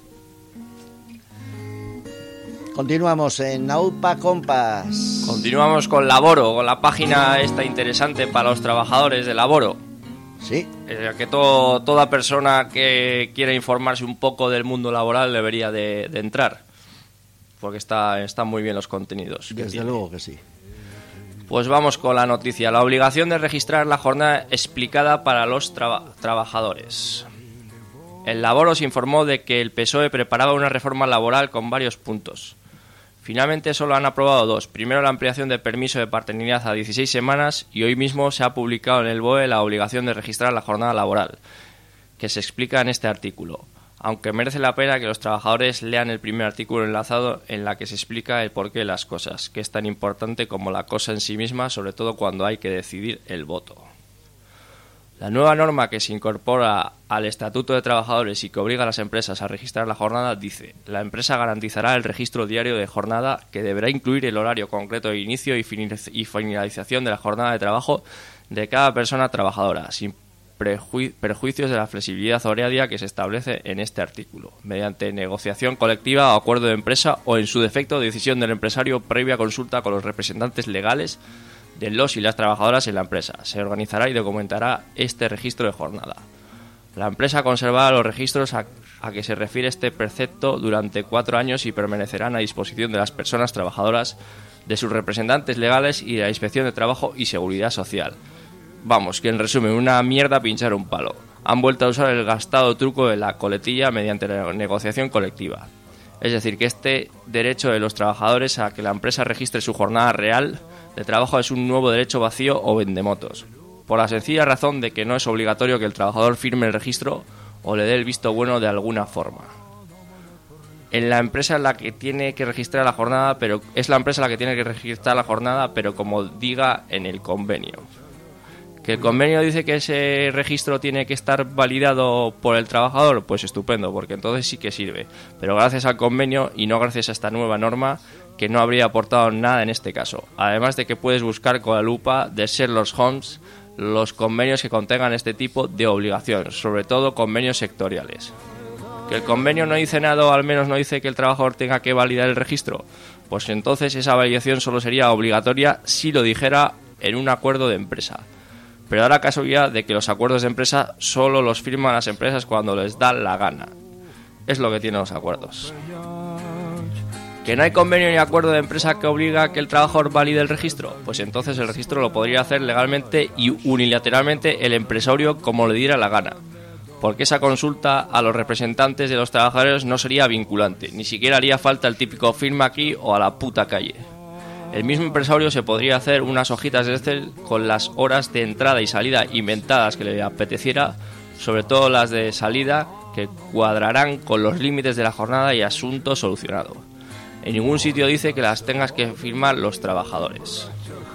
Continuamos en Naupa Compass. Continuamos con Laboro, con la página esta interesante para los trabajadores de Laboro. Sí. Que toda persona que quiera informarse un poco del mundo laboral debería de entrar. Porque están muy bien los contenidos. Desde luego que sí. Pues vamos con la noticia. La obligación de registrar la jornada explicada para los trabajadores. El Laboro se informó de que el PSOE preparaba una reforma laboral con varios puntos. Finalmente solo han aprobado 2. Primero, la ampliación del permiso de paternidad a 16 semanas y hoy mismo se ha publicado en el BOE la obligación de registrar la jornada laboral, que se explica en este artículo. Aunque merece la pena que los trabajadores lean el primer artículo enlazado en la que se explica el porqué de las cosas, que es tan importante como la cosa en sí misma, sobre todo cuando hay que decidir el voto. La nueva norma que se incorpora al Estatuto de Trabajadores y que obliga a las empresas a registrar la jornada dice: la empresa garantizará el registro diario de jornada que deberá incluir el horario concreto de inicio y finalización de la jornada de trabajo de cada persona trabajadora, sin perjuicios de la flexibilidad horaria que se establece en este artículo, mediante negociación colectiva o acuerdo de empresa o, en su defecto, decisión del empresario previa consulta con los representantes legales de los y las trabajadoras en la empresa. Se organizará y documentará este registro de jornada. La empresa conservará los registros a que se refiere este precepto durante 4 años y permanecerán a disposición de las personas trabajadoras, de sus representantes legales y de la Inspección de Trabajo y Seguridad Social. Vamos, que en resumen, una mierda pinchar un palo. Han vuelto a usar el gastado truco de la coletilla mediante la negociación colectiva. Es decir, que este derecho de los trabajadores a que la empresa registre su jornada real de trabajo es un nuevo derecho vacío o vendemotos, por la sencilla razón de que no es obligatorio que el trabajador firme el registro o le dé el visto bueno de alguna forma. En la empresa la que tiene que registrar la jornada, pero es la empresa la que tiene que registrar la jornada, pero como diga en el convenio. ¿Que el convenio dice que ese registro tiene que estar validado por el trabajador? Pues estupendo, porque entonces sí que sirve. Pero gracias al convenio y no gracias a esta nueva norma, que no habría aportado nada en este caso. Además de que puedes buscar con la lupa de Sherlock Holmes los convenios que contengan este tipo de obligaciones, sobre todo convenios sectoriales. ¿Que el convenio no dice nada o al menos no dice que el trabajador tenga que validar el registro? Pues entonces esa validación solo sería obligatoria si lo dijera en un acuerdo de empresa. Pero da la casualidad de que los acuerdos de empresa solo los firman las empresas cuando les da la gana. Es lo que tienen los acuerdos. ¿Que no hay convenio ni acuerdo de empresa que obliga a que el trabajador valide el registro? Pues entonces el registro lo podría hacer legalmente y unilateralmente el empresario como le diera la gana. Porque esa consulta a los representantes de los trabajadores no sería vinculante, ni siquiera haría falta el típico firma aquí o a la puta calle. El mismo empresario se podría hacer unas hojitas de Excel con las horas de entrada y salida inventadas que le apeteciera, sobre todo las de salida, que cuadrarán con los límites de la jornada y asunto solucionado. En ningún sitio dice que las tengas que firmar los trabajadores.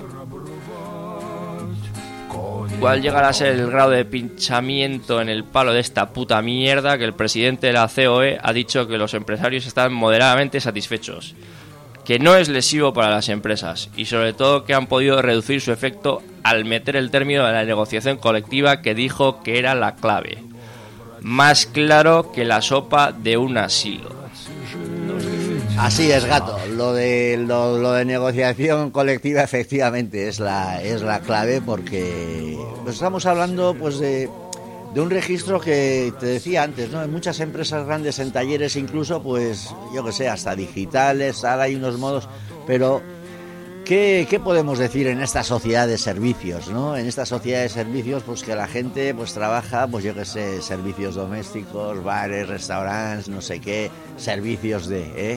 ¿Cuál llegará a ser el grado de pinchamiento en el palo de esta puta mierda que el presidente de la COE ha dicho que los empresarios están moderadamente satisfechos? Que no es lesivo para las empresas y sobre todo que han podido reducir su efecto al meter el término de la negociación colectiva que dijo que era la clave. Más claro que la sopa de un asilo. Así es, gato. Lo de negociación colectiva efectivamente es la clave, porque pues estamos hablando pues de un registro que te decía antes, ¿no? En muchas empresas grandes, en talleres incluso, pues yo que sé, hasta digitales, ahora hay unos modos, pero ¿qué podemos decir en esta sociedad de servicios, ¿no? En esta sociedad de servicios, pues que la gente pues trabaja, pues yo que sé, servicios domésticos, bares, restaurantes, no sé qué, servicios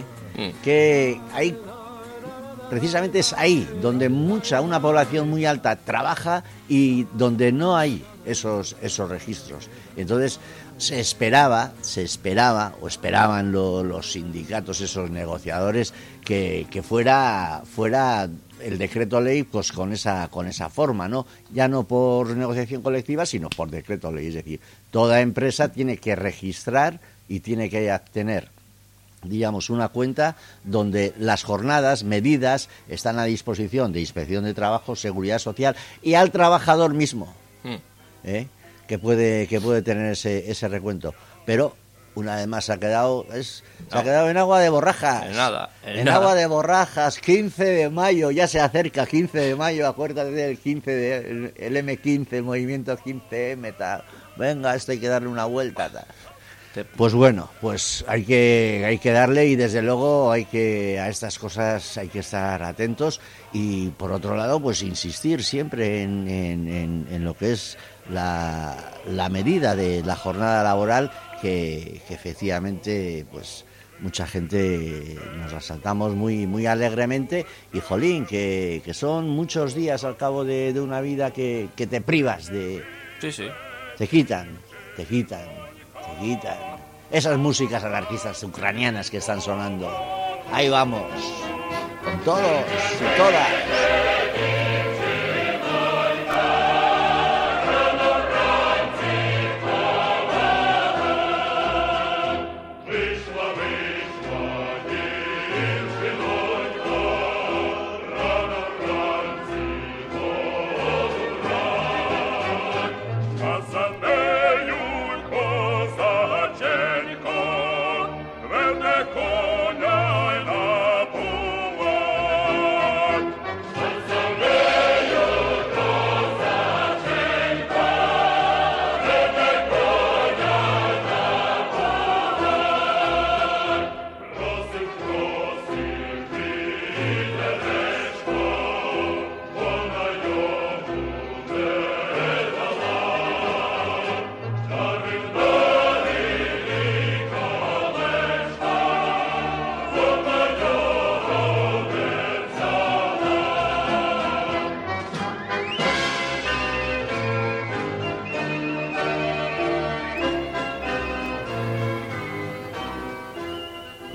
que hay, precisamente es ahí donde una población muy alta trabaja y donde no hay esos registros. Entonces se esperaba o esperaban los sindicatos, esos negociadores, que fuera el decreto ley pues con esa forma, ¿no? Ya no por negociación colectiva, sino por decreto ley. Es decir, toda empresa tiene que registrar y tiene que tener, digamos, una cuenta donde las jornadas medidas están a disposición de Inspección de Trabajo, Seguridad Social y al trabajador mismo, que puede tener ese recuento. Pero una vez más se ha quedado en agua de borrajas. En agua de borrajas. 15 de mayo, ya se acerca 15 de mayo, acuérdate del 15 el M15, el movimiento 15M, tal. Venga, esto hay que darle una vuelta, tal. Pues bueno, pues hay que darle, y desde luego a estas cosas hay que estar atentos, y por otro lado pues insistir siempre en lo que es la medida de la jornada laboral, que efectivamente pues mucha gente nos la saltamos muy alegremente, y jolín, que son muchos días al cabo de una vida que te privas de... Sí. Te quitan esas músicas anarquistas ucranianas que están sonando. Ahí vamos, con todos y todas.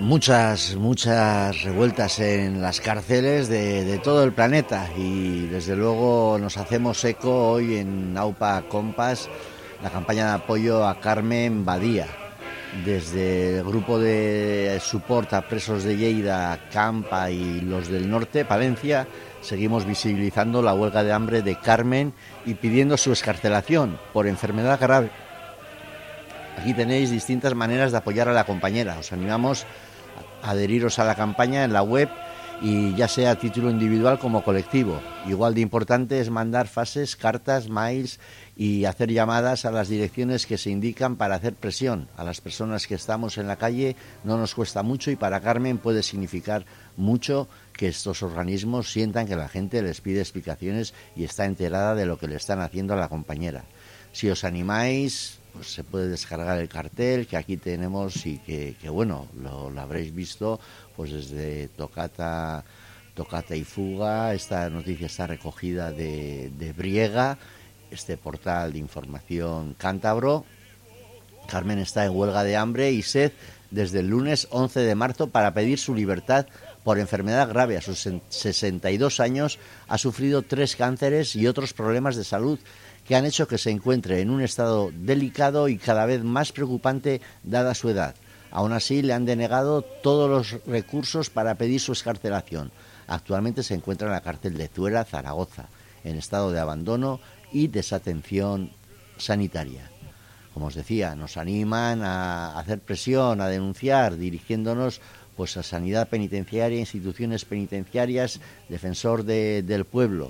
muchas revueltas en las cárceles de todo el planeta, y desde luego nos hacemos eco hoy en AUPA Compass, la campaña de apoyo a Carmen Badía. Desde el grupo de support a presos de Lleida, Campa y los del norte, Palencia, seguimos visibilizando la huelga de hambre de Carmen y pidiendo su excarcelación por enfermedad grave. Aquí tenéis distintas maneras de apoyar a la compañera. Os animamos a adheriros a la campaña en la web, y ya sea a título individual como colectivo. Igual de importante es mandar fases, cartas, mails y hacer llamadas a las direcciones que se indican para hacer presión a las personas que estamos en la calle. No nos cuesta mucho, y para Carmen puede significar mucho que estos organismos sientan que la gente les pide explicaciones y está enterada de lo que le están haciendo a la compañera. Si os animáis, pues se puede descargar el cartel que aquí tenemos, y que bueno, lo habréis visto pues desde Tocata y Fuga. Esta noticia está recogida de Briega, este portal de información cántabro. Carmen está en huelga de hambre y sed desde el lunes 11 de marzo para pedir su libertad por enfermedad grave. A sus 62 años ha sufrido 3 cánceres y otros problemas de salud que han hecho que se encuentre en un estado delicado y cada vez más preocupante dada su edad. Aún así, le han denegado todos los recursos para pedir su excarcelación. Actualmente se encuentra en la cárcel de Zuera, Zaragoza, en estado de abandono y desatención sanitaria. Como os decía, nos animan a hacer presión, a denunciar, dirigiéndonos pues a Sanidad Penitenciaria, instituciones penitenciarias, Defensor del Pueblo.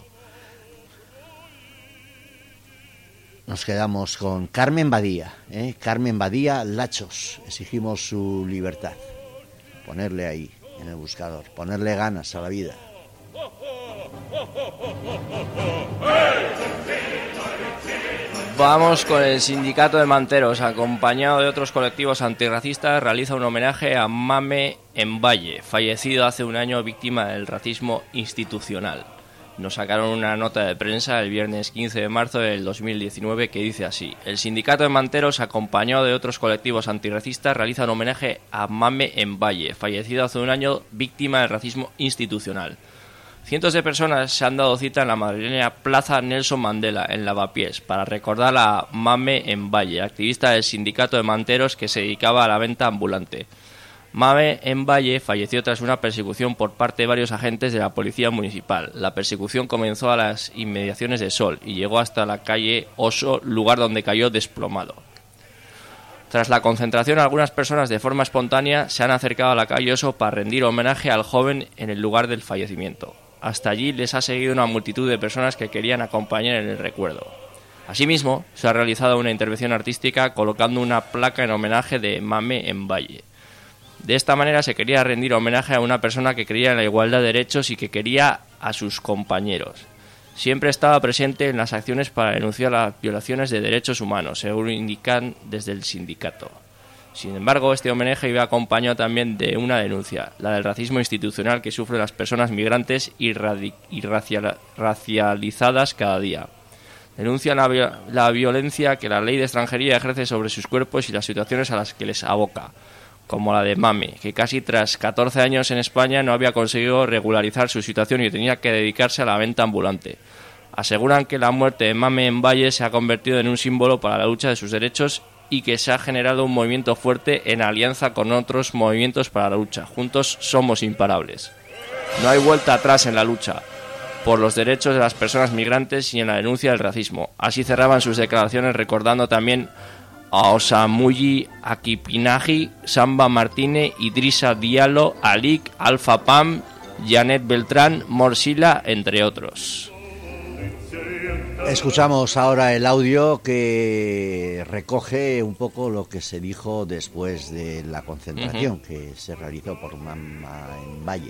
Nos quedamos con Carmen Badía, Carmen Badía Lachos. Exigimos su libertad. Ponerle ahí, en el buscador, ponerle ganas a la vida. Vamos con el sindicato de manteros, acompañado de otros colectivos antirracistas, realiza un homenaje a Mame Mbaye, fallecido hace un año víctima del racismo institucional. Nos sacaron una nota de prensa el viernes 15 de marzo del 2019 que dice así: el sindicato de manteros, acompañado de otros colectivos antirracistas, realiza un homenaje a Mame Mbaye, fallecido hace un año víctima del racismo institucional. Cientos de personas se han dado cita en la madrileña Plaza Nelson Mandela, en Lavapiés, para recordar a Mame Mbaye, activista del sindicato de manteros que se dedicaba a la venta ambulante. Mame Mbaye falleció tras una persecución por parte de varios agentes de la policía municipal. La persecución comenzó a las inmediaciones de Sol y llegó hasta la calle Oso, lugar donde cayó desplomado. Tras la concentración, algunas personas de forma espontánea se han acercado a la calle Oso para rendir homenaje al joven en el lugar del fallecimiento. Hasta allí les ha seguido una multitud de personas que querían acompañar en el recuerdo. Asimismo, se ha realizado una intervención artística colocando una placa en homenaje de Mame Mbaye. De esta manera se quería rendir homenaje a una persona que creía en la igualdad de derechos y que quería a sus compañeros. Siempre estaba presente en las acciones para denunciar las violaciones de derechos humanos, según indican desde el sindicato. Sin embargo, este homenaje iba acompañado también de una denuncia, la del racismo institucional que sufren las personas migrantes y racializadas cada día. Denuncian la violencia que la ley de extranjería ejerce sobre sus cuerpos y las situaciones a las que les aboca, como la de Mame, que casi tras 14 años en España no había conseguido regularizar su situación y tenía que dedicarse a la venta ambulante. Aseguran que la muerte de Mame Mbaye se ha convertido en un símbolo para la lucha de sus derechos y que se ha generado un movimiento fuerte en alianza con otros movimientos para la lucha. Juntos somos imparables. No hay vuelta atrás en la lucha por los derechos de las personas migrantes y en la denuncia del racismo. Así cerraban sus declaraciones recordando también a Osamuyi Akipinaji, Samba Martínez, Idrissa Diallo, Alik, Alfa Pam, Janet Beltrán, Morsila, entre otros. Escuchamos ahora el audio que recoge un poco lo que se dijo después de la concentración que se realizó por Mame Mbaye.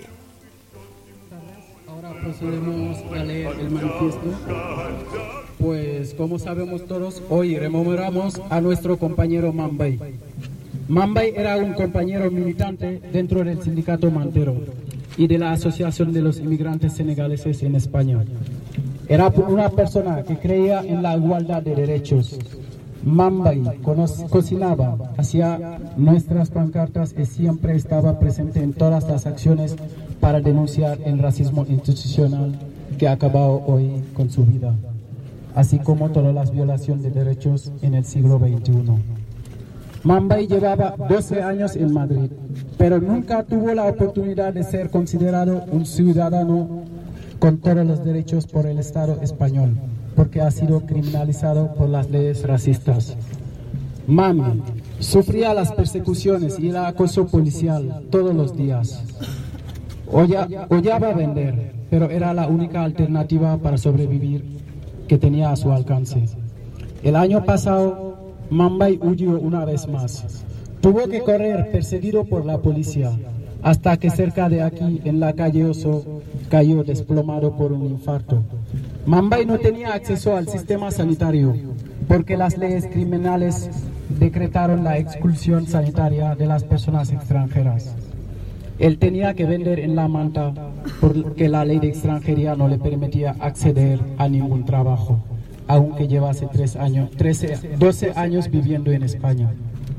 Ahora procedemos a leer el manifiesto. Pues como sabemos todos, hoy rememoramos a nuestro compañero Mame. Mame era un compañero militante dentro del sindicato mantero y de la Asociación de los Inmigrantes Senegaleses en España. Era una persona que creía en la igualdad de derechos. Mambay cocinaba, hacía nuestras pancartas y siempre estaba presente en todas las acciones para denunciar el racismo institucional que ha acabado hoy con su vida, así como todas las violaciones de derechos en el siglo XXI. Mambay llevaba 12 años en Madrid, pero nunca tuvo la oportunidad de ser considerado un ciudadano con todos los derechos por el Estado español, porque ha sido criminalizado por las leyes racistas. Mami sufría las persecuciones y el acoso policial todos los días. Odiaba vender, pero era la única alternativa para sobrevivir que tenía a su alcance. El año pasado, Mambay huyó una vez más. Tuvo que correr perseguido por la policía, hasta que cerca de aquí, en la calle Oso, cayó desplomado por un infarto. Mambay no tenía acceso al sistema sanitario, porque las leyes criminales decretaron la exclusión sanitaria de las personas extranjeras. Él tenía que vender en la manta, porque la ley de extranjería no le permitía acceder a ningún trabajo, aunque llevase 12 años viviendo en España.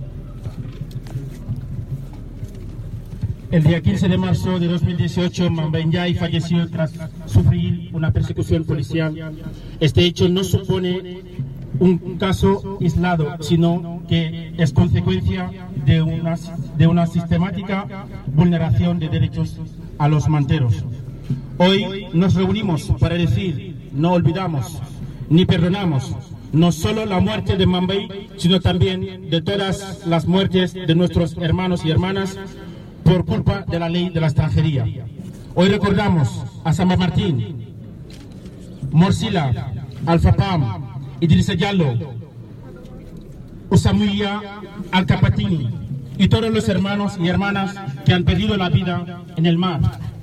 El día 15 de marzo de 2018, Mambay Ndiaye falleció tras sufrir una persecución policial. Este hecho no supone un caso aislado, sino que es consecuencia de una sistemática vulneración de derechos a los manteros. Hoy nos reunimos para decir, no olvidamos ni perdonamos no solo la muerte de Mambay, sino también de todas las muertes de nuestros hermanos y hermanas por culpa de la ley de la extranjería. Hoy recordamos a Samba Martín, Morsila, Alpha Pam, Idrissa Diallo, Usamuya Al-Kapatini y todos los hermanos y hermanas que han perdido la vida en el mar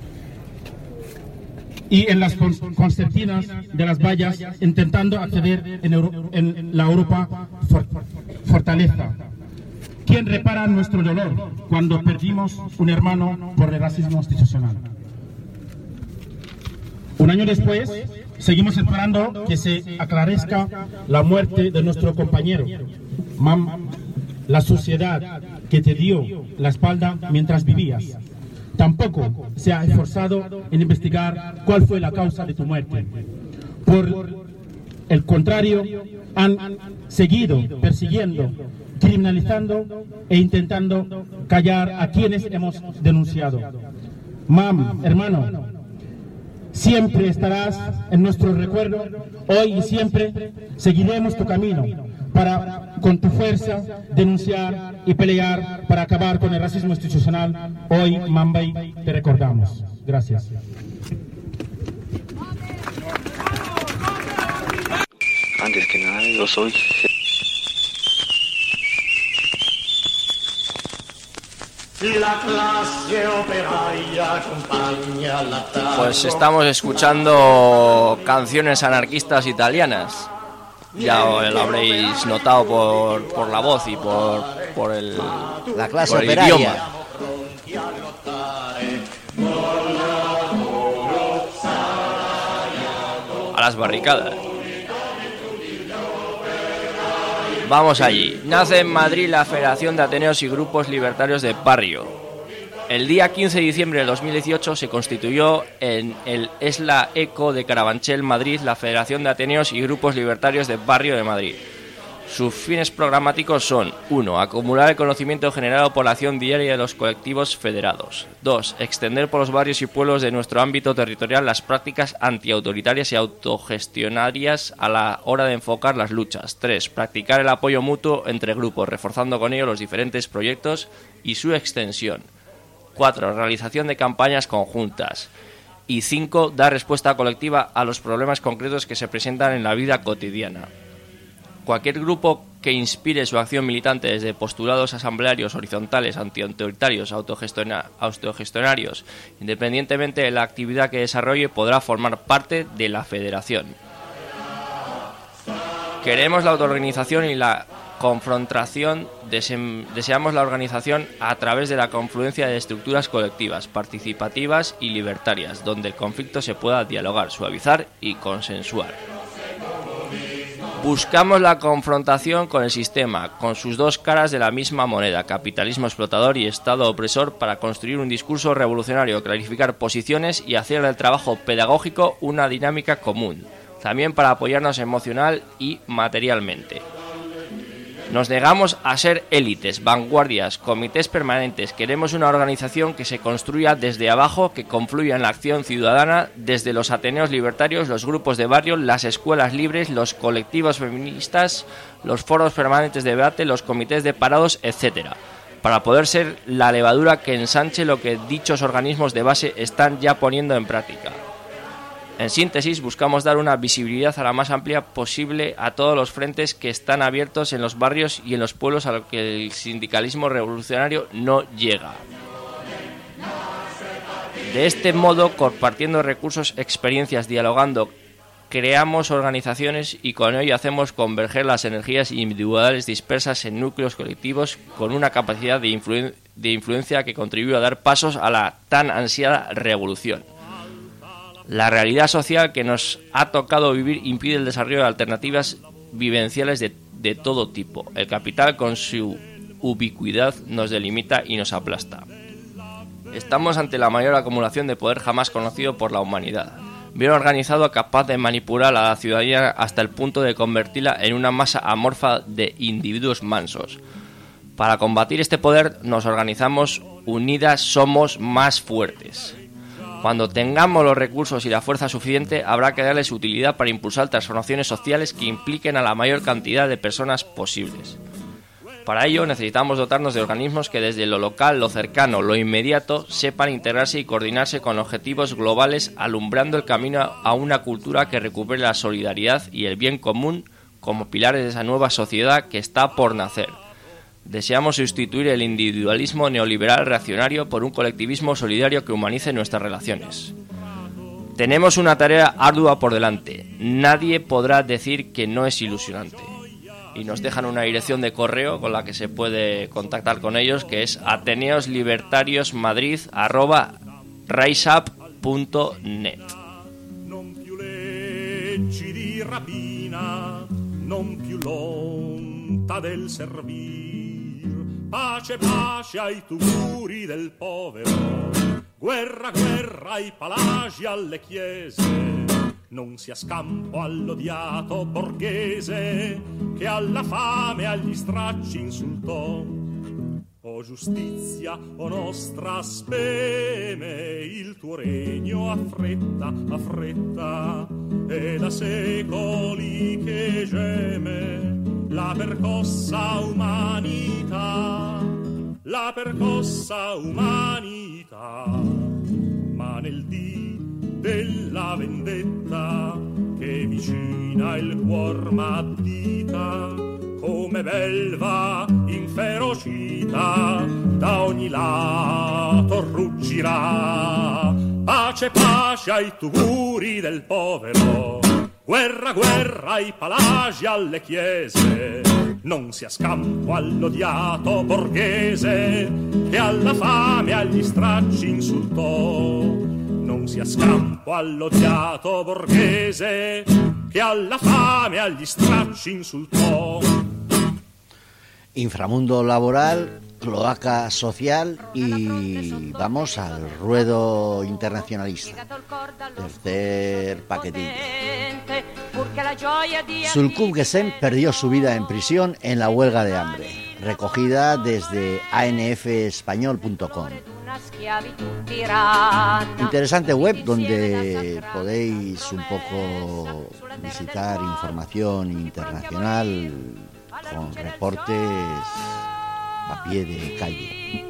y en las concertinas de las vallas intentando acceder en la Europa fortaleza. ¿Quién repara nuestro dolor cuando perdimos un hermano por el racismo institucional? Un año después, seguimos esperando que se aclarezca la muerte de nuestro compañero. La sociedad que te dio la espalda mientras vivías tampoco se ha esforzado en investigar cuál fue la causa de tu muerte. Por el contrario, han seguido persiguiendo, criminalizando e intentando callar a quienes hemos denunciado. Hermano, siempre estarás en nuestro recuerdo. Hoy y siempre seguiremos tu camino para, con tu fuerza, denunciar y pelear para acabar con el racismo institucional. Hoy, Mambay, te recordamos. Gracias. Antes que nada, yo soy... Pues estamos escuchando canciones anarquistas italianas. Ya lo habréis notado por la voz y por el, la clase por el operaria. idioma. A las barricadas. Vamos allí. Nace en Madrid la Federación de Ateneos y Grupos Libertarios de Barrio. El día 15 de diciembre de 2018 se constituyó en el Esla Eco de Carabanchel, Madrid, la Federación de Ateneos y Grupos Libertarios de Barrio de Madrid. Sus fines programáticos son: 1. Acumular el conocimiento generado por la acción diaria de los colectivos federados. 2. Extender por los barrios y pueblos de nuestro ámbito territorial las prácticas antiautoritarias y autogestionarias a la hora de enfocar las luchas. 3. Practicar el apoyo mutuo entre grupos, reforzando con ello los diferentes proyectos y su extensión. 4. Realización de campañas conjuntas. Y 5. Dar respuesta colectiva a los problemas concretos que se presentan en la vida cotidiana. Cualquier grupo que inspire su acción militante desde postulados asamblearios, horizontales, antiautoritarios, autogestionarios, independientemente de la actividad que desarrolle, podrá formar parte de la federación. Queremos la autoorganización y la confrontación. Deseamos la organización a través de la confluencia de estructuras colectivas, participativas y libertarias, donde el conflicto se pueda dialogar, suavizar y consensuar. Buscamos la confrontación con el sistema, con sus dos caras de la misma moneda, capitalismo explotador y Estado opresor, para construir un discurso revolucionario, clarificar posiciones y hacer del trabajo pedagógico una dinámica común, también para apoyarnos emocional y materialmente. Nos negamos a ser élites, vanguardias, comités permanentes. Queremos una organización que se construya desde abajo, que confluya en la acción ciudadana desde los ateneos libertarios, los grupos de barrio, las escuelas libres, los colectivos feministas, los foros permanentes de debate, los comités de parados, etc., para poder ser la levadura que ensanche lo que dichos organismos de base están ya poniendo en práctica. En síntesis, buscamos dar una visibilidad a la más amplia posible a todos los frentes que están abiertos en los barrios y en los pueblos a los que el sindicalismo revolucionario no llega. De este modo, compartiendo recursos, experiencias, dialogando, creamos organizaciones y con ello hacemos converger las energías individuales dispersas en núcleos colectivos con una capacidad de influencia que contribuye a dar pasos a la tan ansiada revolución. La realidad social que nos ha tocado vivir impide el desarrollo de alternativas vivenciales de todo tipo. El capital, con su ubicuidad, nos delimita y nos aplasta. Estamos ante la mayor acumulación de poder jamás conocido por la humanidad. Bien organizado, capaz de manipular a la ciudadanía hasta el punto de convertirla en una masa amorfa de individuos mansos. Para combatir este poder nos organizamos, unidas somos más fuertes. Cuando tengamos los recursos y la fuerza suficiente, habrá que darles utilidad para impulsar transformaciones sociales que impliquen a la mayor cantidad de personas posibles. Para ello necesitamos dotarnos de organismos que desde lo local, lo cercano, lo inmediato, sepan integrarse y coordinarse con objetivos globales, alumbrando el camino a una cultura que recupere la solidaridad y el bien común como pilares de esa nueva sociedad que está por nacer. Deseamos sustituir el individualismo neoliberal reaccionario por un colectivismo solidario que humanice nuestras relaciones. Tenemos una tarea ardua por delante. Nadie podrá decir que no es ilusionante. Y nos dejan una dirección de correo con la que se puede contactar con ellos, que es ateneoslibertariosmadrid@riseup.net. Pace, pace ai tuguri del povero, guerra, guerra ai palagi, alle chiese, non sia scampo all'odiato borghese che alla fame e agli stracci insultò. O giustizia, o nostra speme, il tuo regno affretta, affretta, e da secoli che geme la percossa umanità, la percossa umanità. Ma nel dì della vendetta che vicina il cuor m'addita, come belva inferocita da ogni lato ruggirà. Pace, pace ai tuguri del povero, guerra, guerra ai palagi, alle chiese, non sia scampo all'odiato borghese che alla fame e agli stracci insultò. Non sia scampo all'odiato borghese che alla fame e agli stracci insultó. Inframundo laboral, cloaca social y vamos al ruedo internacionalista. Tercer paquetillo. Sulkuf Gesen perdió su vida en prisión en la huelga de hambre. Recogida desde anfespañol.com. Interesante web donde podéis un poco visitar información internacional con reportes a pie de calle.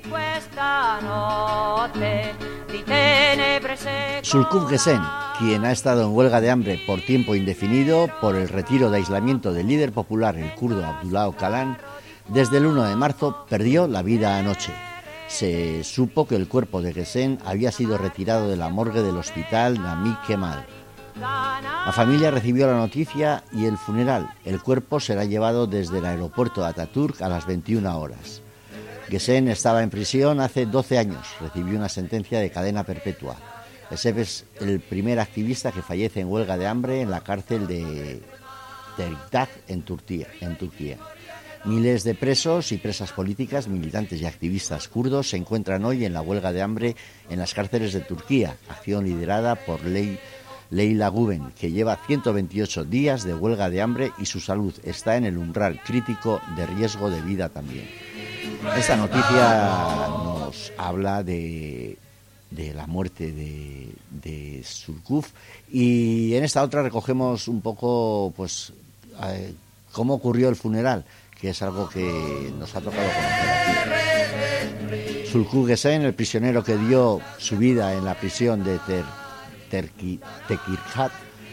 Sulkuf Gesen, quien ha estado en huelga de hambre por tiempo indefinido por el retiro de aislamiento del líder popular, el kurdo Abdullah Öcalan, desde el 1 de marzo perdió la vida anoche. Se supo que el cuerpo de Gesen había sido retirado de la morgue del hospital Namik Kemal. La familia recibió la noticia y el funeral. El cuerpo será llevado desde el aeropuerto de Ataturk a las 21 horas. Gesen estaba en prisión hace 12 años. Recibió una sentencia de cadena perpetua. Ese es el primer activista que fallece en huelga de hambre en la cárcel de Tekirdağ en Turquía. Miles de presos y presas políticas, militantes y activistas kurdos se encuentran hoy en la huelga de hambre en las cárceles de Turquía, acción liderada por Leyla Güven, que lleva 128 días de huelga de hambre y su salud está en el umbral crítico de riesgo de vida también. Esta noticia nos habla de la muerte de Surkuf, y en esta otra recogemos un poco pues cómo ocurrió el funeral, que es algo que nos ha tocado conocer aquí. Surkuf Gesen, el prisionero que dio su vida en la prisión de Tekirdağ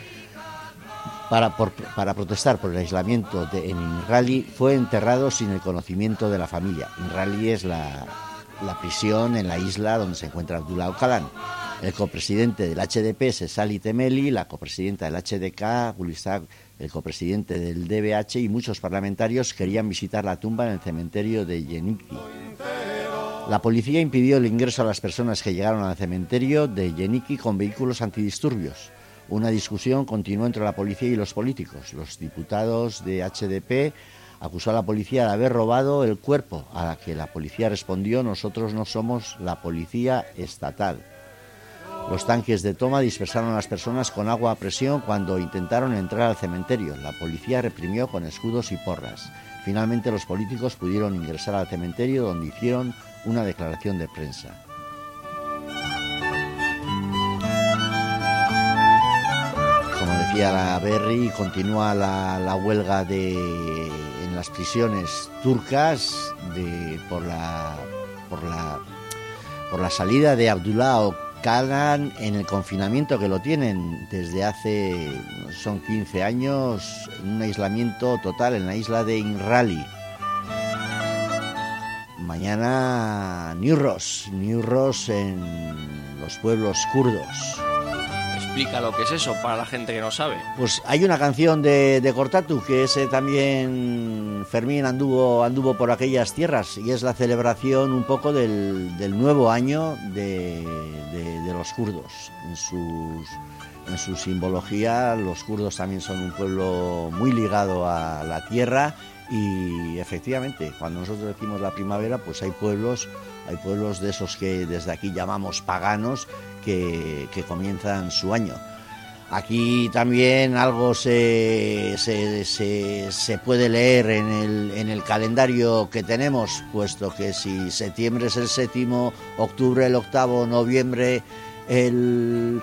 para protestar por el aislamiento en İmralı, fue enterrado sin el conocimiento de la familia. İmralı es la prisión en la isla donde se encuentra Abdullah Öcalan. El copresidente del HDP, Sesali Temeli, la copresidenta del HDK, Gülistan, el copresidente del DBH y muchos parlamentarios querían visitar la tumba en el cementerio de Yeniki. La policía impidió el ingreso a las personas que llegaron al cementerio de Yeniki con vehículos antidisturbios. Una discusión continuó entre la policía y los políticos. Los diputados de HDP acusó a la policía de haber robado el cuerpo, a la que la policía respondió: nosotros no somos la policía estatal. Los tanques de toma dispersaron a las personas con agua a presión cuando intentaron entrar al cementerio. La policía reprimió con escudos y porras. Finalmente los políticos pudieron ingresar al cementerio, donde hicieron una declaración de prensa. Como decía la Berri, continúa la huelga en las prisiones turcas por la salida de Abdullah Öcalan en el confinamiento que lo tienen desde hace, son 15 años, en un aislamiento total en la isla de İmralı. Mañana Newroz en los pueblos kurdos. Explica lo que es eso para la gente que no sabe. Pues hay una canción de Kortatu, que ese también Fermín anduvo por aquellas tierras, y es la celebración un poco del nuevo año de los kurdos. En su simbología, los kurdos también son un pueblo muy ligado a la tierra, y efectivamente, cuando nosotros decimos la primavera, pues hay pueblos de esos que desde aquí llamamos paganos, que comienzan su año. Aquí también algo se puede leer en el calendario que tenemos, puesto que si septiembre es el 7º, octubre el 8º, noviembre el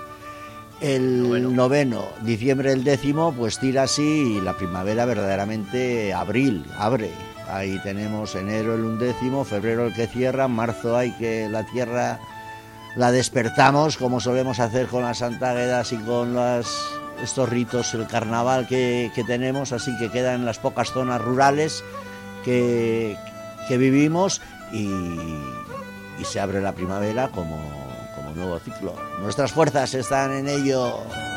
9º, diciembre el 10º, pues tira así, y la primavera verdaderamente abre. Ahí tenemos enero el 11º, febrero el que cierra, marzo hay que la tierra la despertamos, como solemos hacer con las Santáguedas y con estos ritos, el carnaval que tenemos, así que quedan las pocas zonas rurales que vivimos, y se abre la primavera como nuevo ciclo. Nuestras fuerzas están en ello.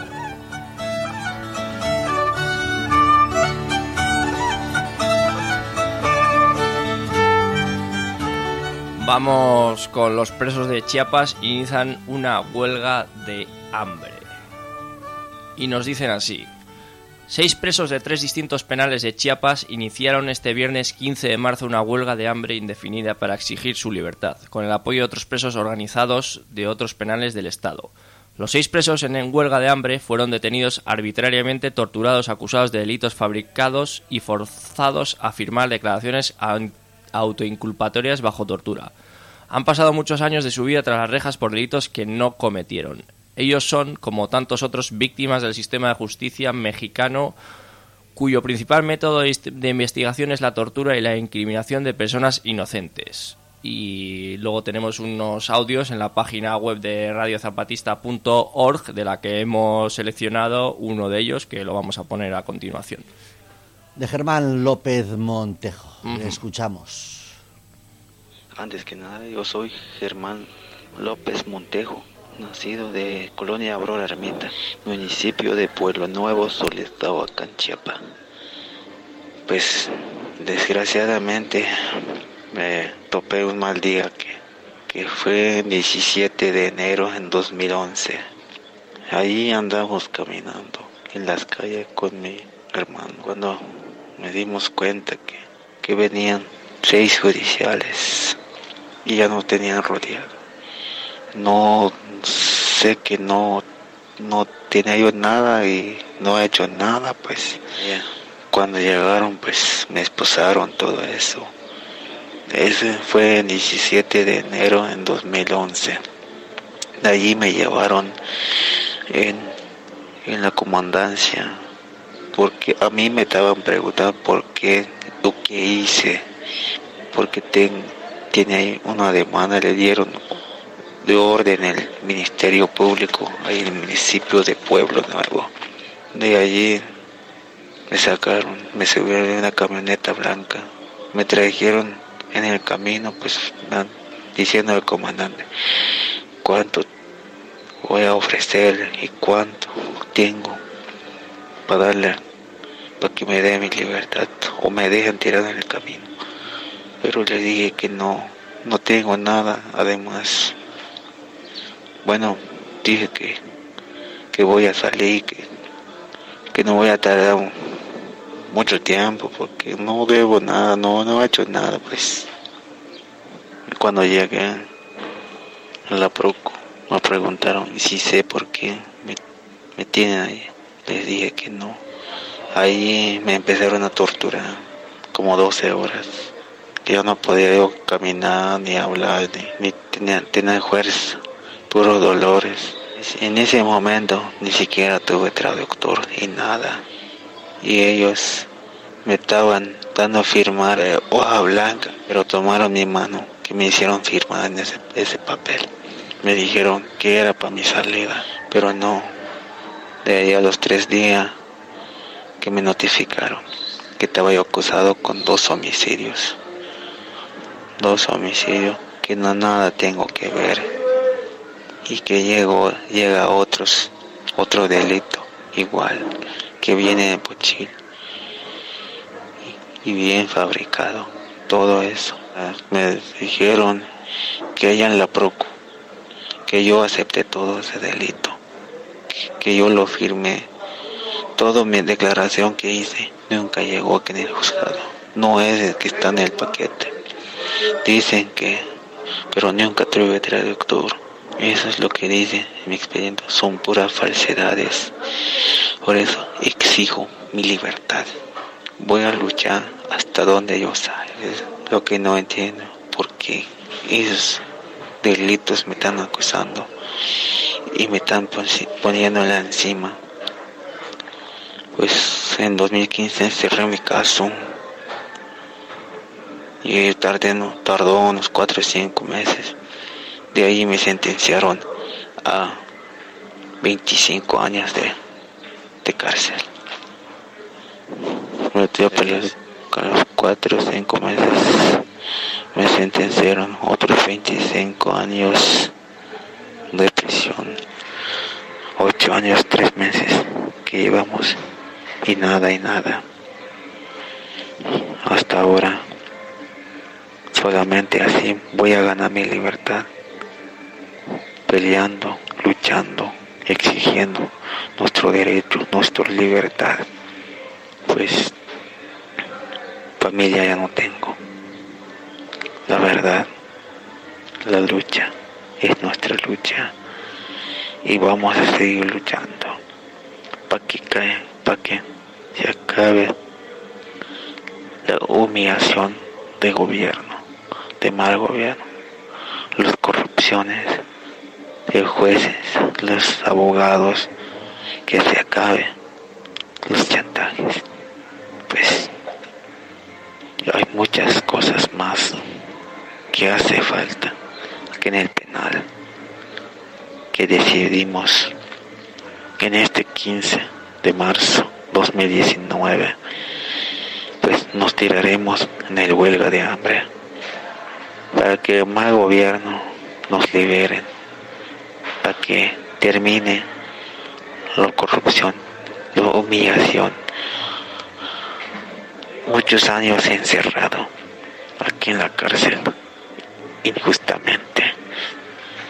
Vamos con los presos de Chiapas. Inician una huelga de hambre. Y nos dicen así: 6 presos de 3 distintos penales de Chiapas iniciaron este viernes 15 de marzo una huelga de hambre indefinida para exigir su libertad, con el apoyo de otros presos organizados de otros penales del Estado. Los 6 presos en huelga de hambre fueron detenidos arbitrariamente, torturados, acusados de delitos fabricados y forzados a firmar declaraciones autoinculpatorias bajo tortura. Han pasado muchos años de su vida tras las rejas por delitos que no cometieron. Ellos son, como tantos otros, víctimas del sistema de justicia mexicano, cuyo principal método de investigación es la tortura y la incriminación de personas inocentes. Y luego tenemos unos audios en la página web de radiozapatista.org, de la que hemos seleccionado uno de ellos, que lo vamos a poner a continuación. De Germán López Montejo. Le escuchamos. Antes que nada, yo soy Germán López Montejo, nacido de Colonia Aurora Ermita, municipio de Pueblo Nuevo, Solestahuacán, Chiapas. Pues desgraciadamente me topé un mal día que fue 17 de enero en 2011. Ahí andamos caminando en las calles con mi hermano, cuando me dimos cuenta que venían 6 judiciales y ya no tenían rodeado. No sé que no tenía yo nada y no he hecho nada, pues cuando llegaron pues me esposaron todo eso. Ese fue el 17 de enero en 2011. De allí me llevaron en la comandancia, porque a mí me estaban preguntando por qué, lo que hice, porque tiene ahí una demanda, le dieron de orden el Ministerio Público ahí en el municipio de Pueblo Nuevo. De allí me sacaron, me subieron en una camioneta blanca, me trajeron en el camino, pues diciendo al comandante cuánto voy a ofrecer y cuánto tengo para darle, para que me dé mi libertad o me dejen tirado en el camino. Pero le dije que no tengo nada. Además, bueno, dije que voy a salir, que no voy a tardar mucho tiempo porque no debo nada, no he hecho nada. Pues cuando llegué a la Proco me preguntaron si sé por qué me tienen ahí. Les dije que no. Ahí me empezaron a torturar como 12 horas. Yo no podía caminar ni hablar, ni tener fuerza, puros dolores. En ese momento ni siquiera tuve traductor y nada. Y ellos me estaban dando a firmar hoja blanca, pero tomaron mi mano, que me hicieron firmar en ese papel. Me dijeron que era para mi salida, pero no. De ahí a los 3 días que me notificaron que estaba yo acusado con 2 homicidios. 2 homicidios que nada tengo que ver, y que llega otro delito igual, que viene de Pochil y bien fabricado. Todo eso me dijeron que allá en la Proco, que yo acepté todo ese delito, que yo lo firmé. Toda mi declaración que hice nunca llegó aquí en el juzgado. No es el que está en el paquete. Dicen pero nunca tuve traductor. Eso es lo que dice en mi expediente. Son puras falsedades. Por eso exijo mi libertad. Voy a luchar hasta donde yo salga. Es lo que no entiendo. Porque esos delitos me están acusando y me están poniéndola encima. Pues en 2015 cerré mi caso. Y tardó unos 4 o 5 meses. De ahí me sentenciaron a 25 años de cárcel. Me estoy peleando con los 4 o 5 meses. Me sentenciaron otros 25 años de prisión. 8 años, 3 meses que llevamos. Y nada. Hasta ahora. Solamente así voy a ganar mi libertad, peleando, luchando, exigiendo nuestro derecho, nuestra libertad. Pues familia ya no tengo. La verdad, la lucha es nuestra lucha y vamos a seguir luchando para que se acabe la humillación de gobierno, de mal gobierno, las corrupciones de jueces, los abogados, que se acabe los chantajes. Pues hay muchas cosas más que hace falta aquí en el penal, que decidimos en este 15 de marzo 2019, pues nos tiraremos en el huelga de hambre para que el mal gobierno nos liberen, para que termine la corrupción, la humillación. Muchos años encerrado aquí en la cárcel, injustamente,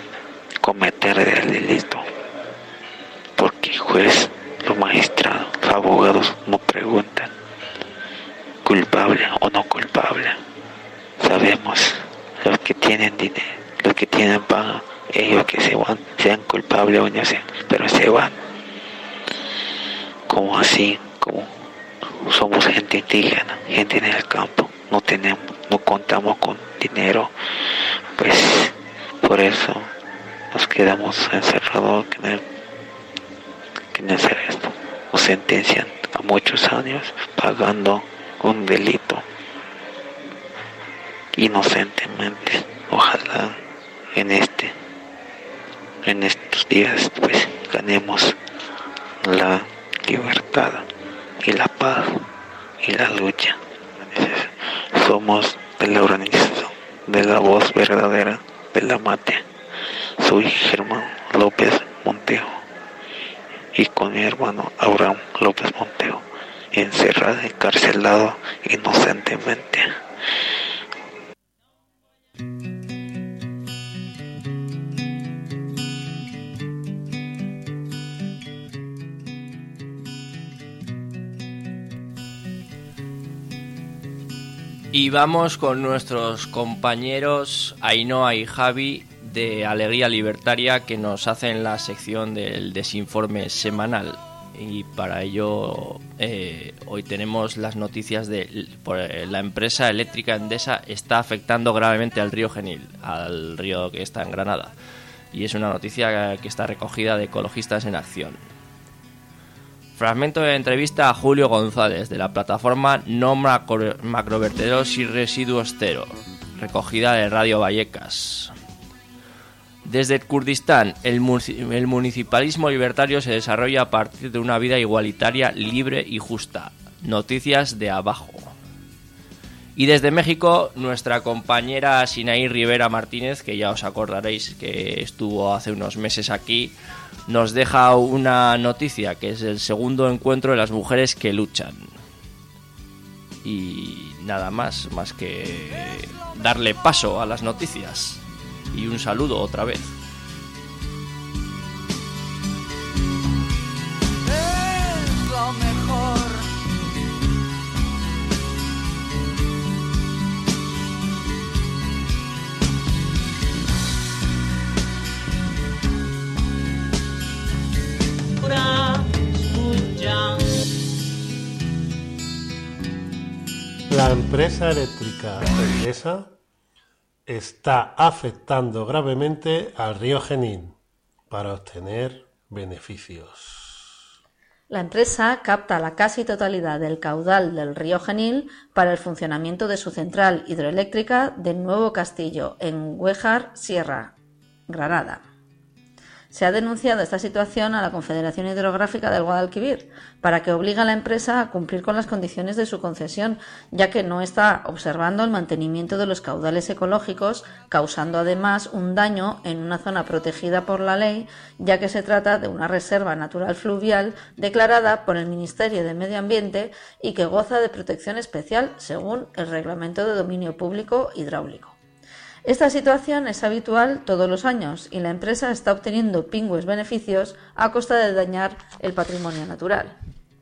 cometer el delito, porque el juez, los magistrados, abogados no preguntan culpable o no culpable. Sabemos, los que tienen dinero, los que tienen paga, ellos que se van, sean culpables o no sean, pero se van. Como así, como somos gente indígena, gente en el campo, no contamos con dinero, pues por eso nos quedamos encerrados en hacer esto. Nos sentencian a muchos años pagando un delito inocentemente. Ojalá en estos días pues ganemos la libertad y la paz y la lucha. Somos de la organización de la voz verdadera de la mate. Soy Germán López Montejo y con mi hermano Abraham López Montejo, encerrado, encarcelado inocentemente. Y vamos con nuestros compañeros Ainhoa y Javi de Alegría Libertaria, que nos hacen la sección del desinforme semanal. Y para ello hoy tenemos las noticias de la empresa eléctrica Endesa está afectando gravemente al río Genil, al río que está en Granada. Y es una noticia que está recogida de Ecologistas en Acción. Fragmento de entrevista a Julio González de la plataforma No Macrovertederos y Residuos Cero, recogida de Radio Vallecas. Desde Kurdistán, el municipalismo libertario se desarrolla a partir de una vida igualitaria, libre y justa. Noticias de abajo. Y desde México, nuestra compañera Sinaí Rivera Martínez, que ya os acordaréis que estuvo hace unos meses aquí, nos deja una noticia, que es el segundo encuentro de las mujeres que luchan. Y nada más que darle paso a las noticias. Y un saludo otra vez. Es lo mejor. La empresa eléctrica Endesa está afectando gravemente al río Genil para obtener beneficios. La empresa capta la casi totalidad del caudal del río Genil para el funcionamiento de su central hidroeléctrica del Nuevo Castillo en Güéjar, Sierra, Granada. Se ha denunciado esta situación a la Confederación Hidrográfica del Guadalquivir para que obligue a la empresa a cumplir con las condiciones de su concesión, ya que no está observando el mantenimiento de los caudales ecológicos, causando además un daño en una zona protegida por la ley, ya que se trata de una reserva natural fluvial declarada por el Ministerio de Medio Ambiente y que goza de protección especial según el Reglamento de Dominio Público Hidráulico. Esta situación es habitual todos los años y la empresa está obteniendo pingües beneficios a costa de dañar el patrimonio natural.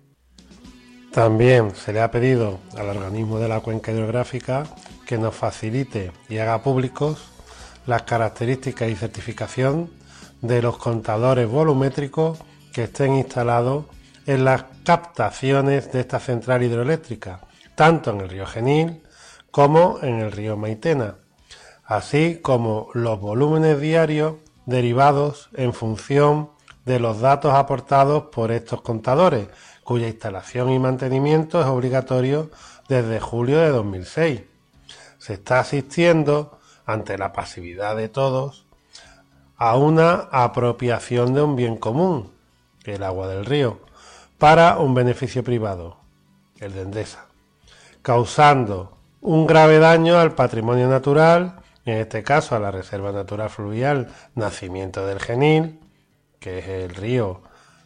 También se le ha pedido al organismo de la cuenca hidrográfica que nos facilite y haga públicos las características y certificación de los contadores volumétricos que estén instalados en las captaciones de esta central hidroeléctrica, tanto en el río Genil como en el río Maitena, así como los volúmenes diarios derivados en función de los datos aportados por estos contadores, cuya instalación y mantenimiento es obligatorio desde julio de 2006. Se está asistiendo, ante la pasividad de todos, a una apropiación de un bien común, el agua del río, para un beneficio privado, el de Endesa, causando un grave daño al patrimonio natural, en este caso a la Reserva Natural Fluvial Nacimiento del Genil, que es el río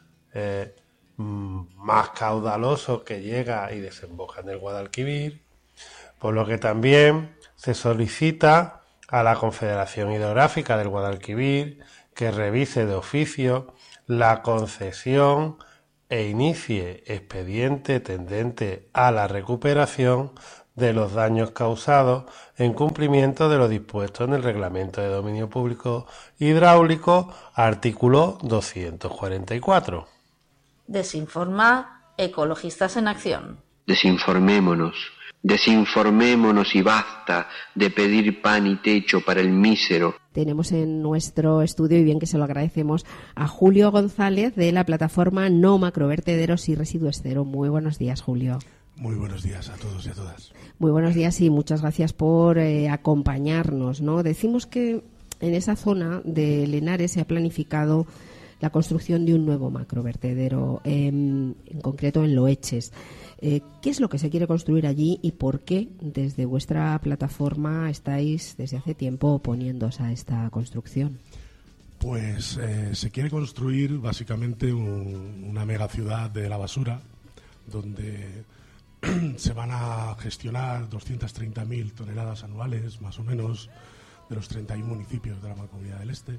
más caudaloso que llega y desemboca en el Guadalquivir, por lo que también se solicita a la Confederación Hidrográfica del Guadalquivir que revise de oficio la concesión e inicie expediente tendente a la recuperación de los daños causados en cumplimiento de lo dispuesto en el Reglamento de Dominio Público Hidráulico, artículo 244. Desinforma Ecologistas en Acción. Desinformémonos y basta de pedir pan y techo para el mísero. Tenemos en nuestro estudio, y bien que se lo agradecemos, a Julio González de la plataforma No Macrovertederos y Residuos Cero. Muy buenos días, Julio. Muy buenos días a todos y a todas. Muy buenos días y muchas gracias por acompañarnos, ¿no? Decimos que en esa zona de Lenares se ha planificado la construcción de un nuevo macrovertedero, en concreto en Loeches. ¿Qué es lo que se quiere construir allí y por qué desde vuestra plataforma estáis desde hace tiempo oponiéndose a esta construcción? Pues se quiere construir básicamente una megaciudad de la basura donde se van a gestionar 230.000 toneladas anuales, más o menos, de los 31 municipios de la Mancomunidad del Este.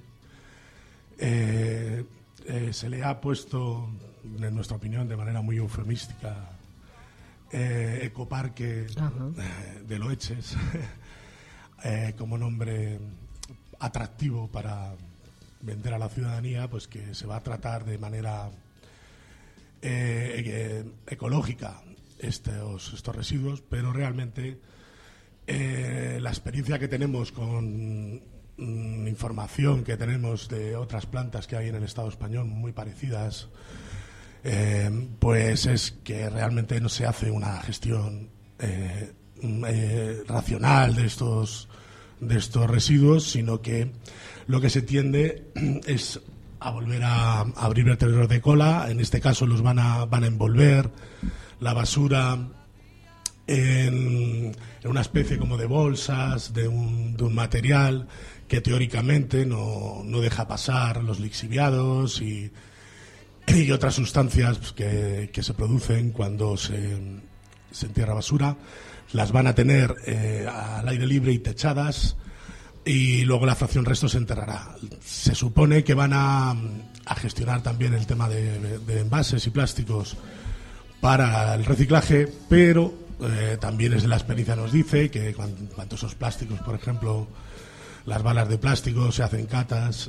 Se le ha puesto, en nuestra opinión, de manera muy eufemística, Ecoparque de Loeches, como nombre atractivo para vender a la ciudadanía, pues que se va a tratar de manera ecológica estos residuos, pero realmente la experiencia que tenemos con información que tenemos de otras plantas que hay en el Estado español muy parecidas, pues es que realmente no se hace una gestión racional de estos residuos, sino que lo que se tiende es a volver a abrir vertederos de cola. En este caso los van a envolver la basura en una especie como de bolsas, de un material que teóricamente no deja pasar los lixiviados y otras sustancias que se producen cuando se entierra basura. Las van a tener al aire libre y techadas, y luego la fracción resto se enterrará. Se supone que van a gestionar también el tema de envases y plásticos para el reciclaje, pero también es de la experiencia nos dice que cuando esos plásticos, por ejemplo, las balas de plástico, se hacen catas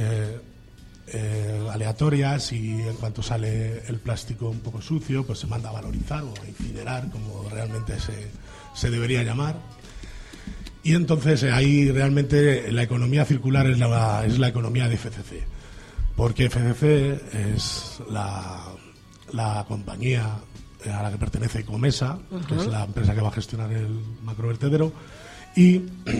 aleatorias, y en cuanto sale el plástico un poco sucio, pues se manda a valorizar o a incinerar, como realmente se debería llamar. Y entonces ahí realmente la economía circular es la economía de FCC, porque FCC es la compañía a la que pertenece Comesa, que es la empresa que va a gestionar el macrovertedero, y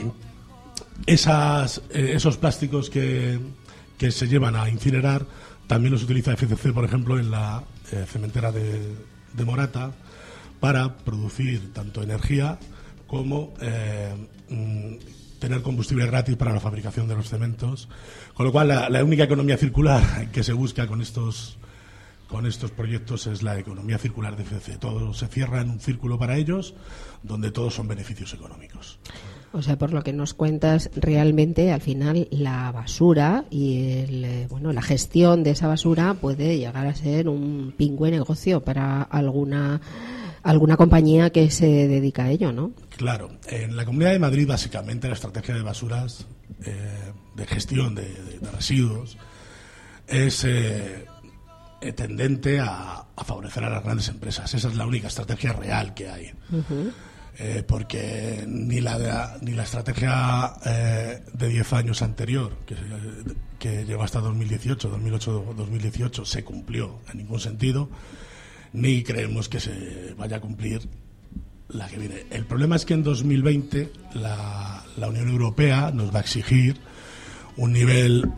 esos plásticos que se llevan a incinerar también los utiliza FCC, por ejemplo, en la cementera de Morata, para producir tanto energía como tener combustible gratis para la fabricación de los cementos, con lo cual la única economía circular que se busca con estos proyectos es la economía circular de FCC. Todo se cierra en un círculo para ellos, donde todos son beneficios económicos. O sea, por lo que nos cuentas, realmente al final la basura y la gestión de esa basura puede llegar a ser un pingüe negocio para alguna compañía que se dedica a ello, ¿no? Claro. En la Comunidad de Madrid, básicamente, la estrategia de basuras, de gestión de residuos, es tendente a favorecer a las grandes empresas. Esa es la única estrategia real que hay. Porque ni la estrategia de 10 años anterior, que llegó hasta 2018 se cumplió en ningún sentido, ni creemos que se vaya a cumplir la que viene. El problema es que en 2020 la Unión Europea nos va a exigir un nivel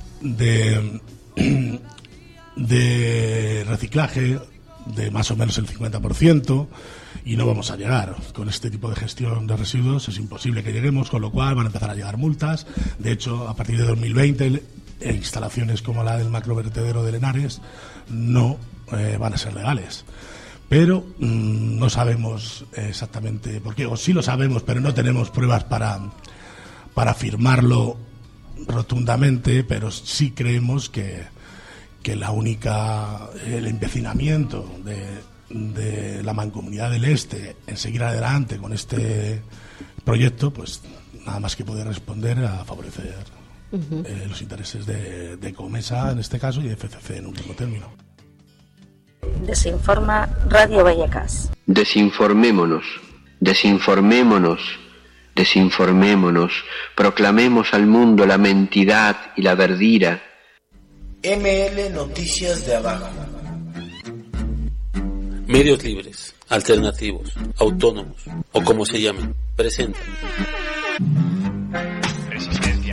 de reciclaje de más o menos el 50%, y no vamos a llegar. Con este tipo de gestión de residuos es imposible que lleguemos, con lo cual van a empezar a llegar multas. De hecho, a partir de 2020 instalaciones como la del macrovertedero de Lenares no van a ser legales. Pero no sabemos exactamente por qué, o sí lo sabemos, pero no tenemos pruebas para afirmarlo rotundamente, pero sí creemos que el empecinamiento de la Mancomunidad del Este en seguir adelante con este proyecto, pues nada más que poder responder a favorecer los intereses de Comesa en este caso y de FCC en último término. Desinforma Radio Vallecas. Desinformémonos, desinformémonos, desinformémonos, proclamemos al mundo la mentidad y la verdira. ML Noticias de Abajo. Medios libres, alternativos, autónomos o como se llamen, presentan. Resistencia.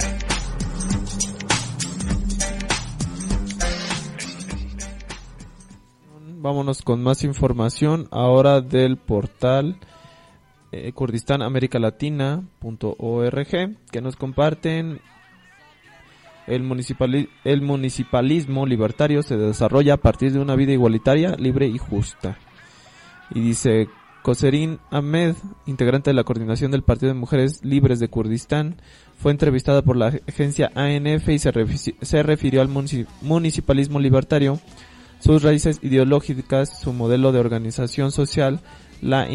Vámonos con más información ahora del portal kurdistanamericalatina.org, que nos comparten: el municipalismo libertario se desarrolla a partir de una vida igualitaria, libre y justa. Y dice: Koserin Ahmed, integrante de la coordinación del Partido de Mujeres Libres de Kurdistán, fue entrevistada por la agencia ANF y se refirió al municipalismo libertario, sus raíces ideológicas, su modelo de organización social, la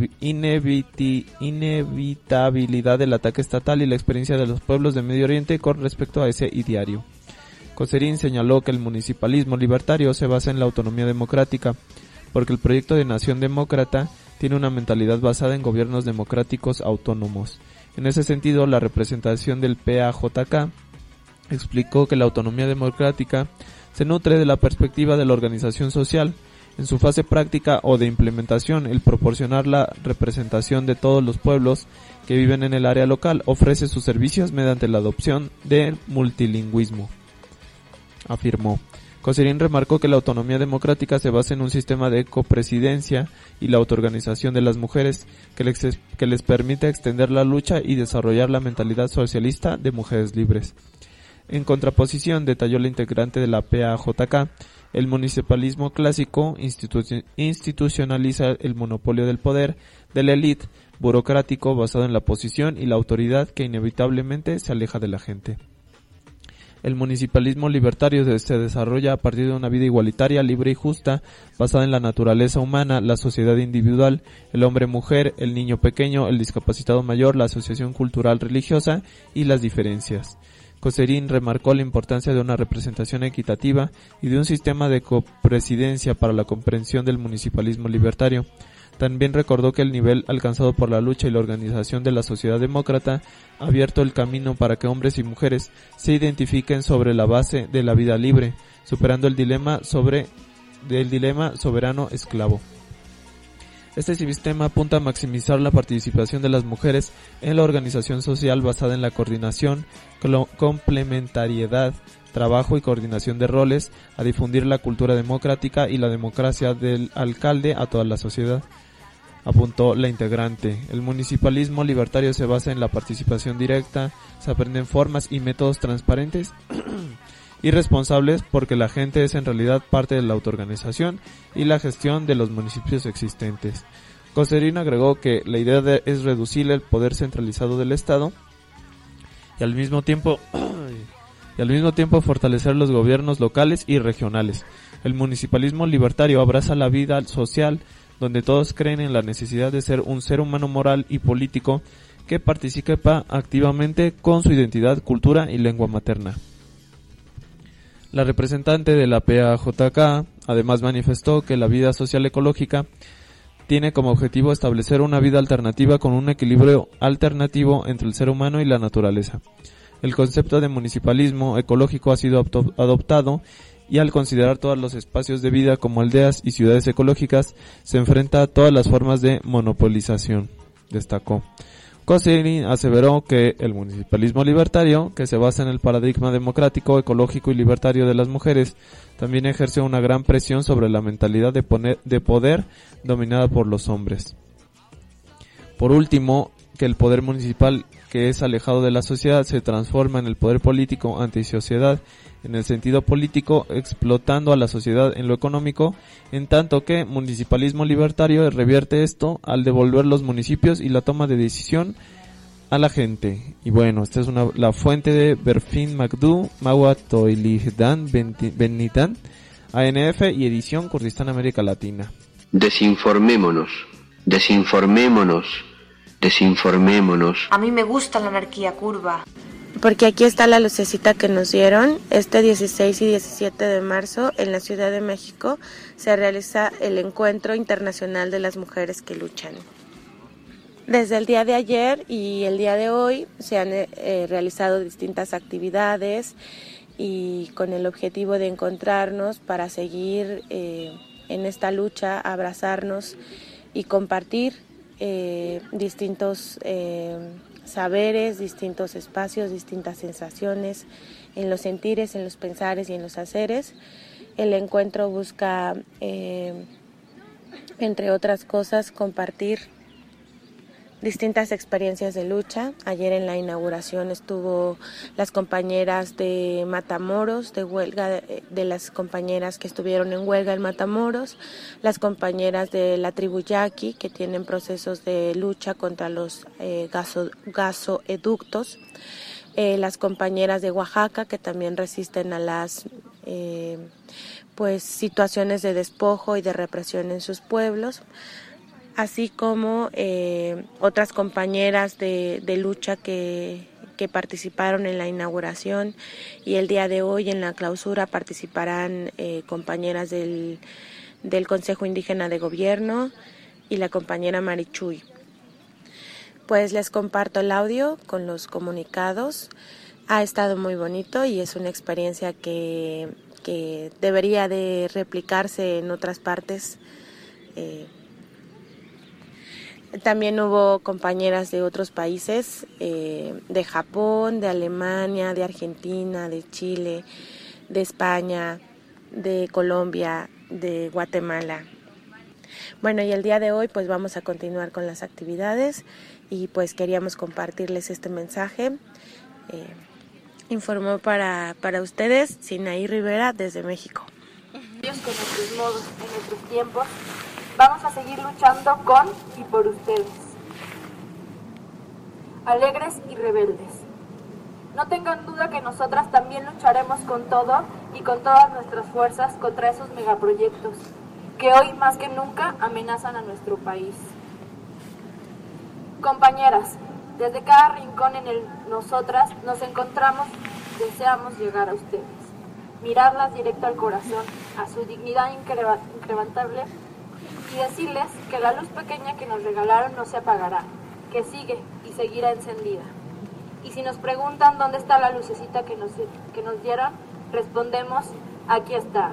inevitabilidad del ataque estatal y la experiencia de los pueblos de Medio Oriente con respecto a ese ideario. Koserin señaló que el municipalismo libertario se basa en la autonomía democrática, porque el proyecto de nación demócrata tiene una mentalidad basada en gobiernos democráticos autónomos. En ese sentido, la representación del PAJK explicó que la autonomía democrática se nutre de la perspectiva de la organización social. En su fase práctica o de implementación, el proporcionar la representación de todos los pueblos que viven en el área local ofrece sus servicios mediante la adopción del multilingüismo, afirmó. Koserin remarcó que la autonomía democrática se basa en un sistema de copresidencia y la autoorganización de las mujeres que les permite extender la lucha y desarrollar la mentalidad socialista de mujeres libres. En contraposición, detalló la integrante de la PAJK, el municipalismo clásico institucionaliza el monopolio del poder de la élite burocrático basado en la posición y la autoridad que inevitablemente se aleja de la gente. El municipalismo libertario se desarrolla a partir de una vida igualitaria, libre y justa, basada en la naturaleza humana, la sociedad individual, el hombre-mujer, el niño pequeño, el discapacitado mayor, la asociación cultural religiosa y las diferencias. Koserin remarcó la importancia de una representación equitativa y de un sistema de copresidencia para la comprensión del municipalismo libertario. También recordó que el nivel alcanzado por la lucha y la organización de la sociedad demócrata ha abierto el camino para que hombres y mujeres se identifiquen sobre la base de la vida libre, superando el dilema soberano-esclavo. Este sistema apunta a maximizar la participación de las mujeres en la organización social basada en la coordinación, complementariedad, trabajo y coordinación de roles, a difundir la cultura democrática y la democracia del alcalde a toda la sociedad. Apuntó la integrante. El municipalismo libertario se basa en la participación directa, se aprenden formas y métodos transparentes y responsables porque la gente es en realidad parte de la autoorganización y la gestión de los municipios existentes. Koserin agregó que la idea es reducir el poder centralizado del Estado y al mismo tiempo fortalecer los gobiernos locales y regionales. El municipalismo libertario abraza la vida social donde todos creen en la necesidad de ser un ser humano moral y político que participa activamente con su identidad, cultura y lengua materna. La representante de la PAJK además manifestó que la vida social ecológica tiene como objetivo establecer una vida alternativa con un equilibrio alternativo entre el ser humano y la naturaleza. El concepto de municipalismo ecológico ha sido adoptado y al considerar todos los espacios de vida como aldeas y ciudades ecológicas, se enfrenta a todas las formas de monopolización, destacó. Koserin aseveró que el municipalismo libertario, que se basa en el paradigma democrático, ecológico y libertario de las mujeres, también ejerce una gran presión sobre la mentalidad de poder dominada por los hombres. Por último, que el poder municipal, que es alejado de la sociedad, se transforma en el poder político antisociedad, en el sentido político, explotando a la sociedad en lo económico, en tanto que municipalismo libertario revierte esto al devolver los municipios y la toma de decisión a la gente. Y bueno, esta es la fuente de Berfin Magdu, Mawa Toilihdan Benitan, ANF y edición Kurdistán América Latina. Desinformémonos, desinformémonos, desinformémonos. A mí me gusta la anarquía curva. Porque aquí está la lucecita que nos dieron. Este 16 y 17 de marzo en la Ciudad de México se realiza el Encuentro Internacional de las Mujeres que Luchan. Desde el día de ayer y el día de hoy se han realizado distintas actividades y con el objetivo de encontrarnos para seguir en esta lucha, abrazarnos y compartir distintos saberes, distintos espacios, distintas sensaciones en los sentires, en los pensares y en los haceres. El encuentro busca, entre otras cosas, compartir distintas experiencias de lucha. Ayer en la inauguración estuvo las compañeras de Matamoros, de huelga, de las compañeras que estuvieron en huelga en Matamoros, las compañeras de la tribu Yaqui que tienen procesos de lucha contra los gasoeductos, las compañeras de Oaxaca que también resisten a las situaciones de despojo y de represión en sus pueblos, así como otras compañeras de lucha que participaron en la inauguración, y el día de hoy en la clausura participarán compañeras del Consejo Indígena de Gobierno y la compañera Marichuy. Pues les comparto el audio con los comunicados. Ha estado muy bonito y es una experiencia que debería de replicarse en otras partes. También hubo compañeras de otros países, de Japón, de Alemania, de Argentina, de Chile, de España, de Colombia, de Guatemala. Bueno, y el día de hoy pues vamos a continuar con las actividades y pues queríamos compartirles este mensaje. Informó para ustedes Sinaí Rivera desde México. Con nuestros modos, en nuestros tiempos, vamos a seguir luchando con y por ustedes. Alegres y rebeldes. No tengan duda que nosotras también lucharemos con todo y con todas nuestras fuerzas contra esos megaproyectos que hoy más que nunca amenazan a nuestro país. Compañeras, desde cada rincón en el nosotras nos encontramos, deseamos llegar a ustedes, mirarlas directo al corazón, a su dignidad incrementable, y decirles que la luz pequeña que nos regalaron no se apagará, que sigue y seguirá encendida. Y si nos preguntan dónde está la lucecita que nos dieron, respondemos, aquí está.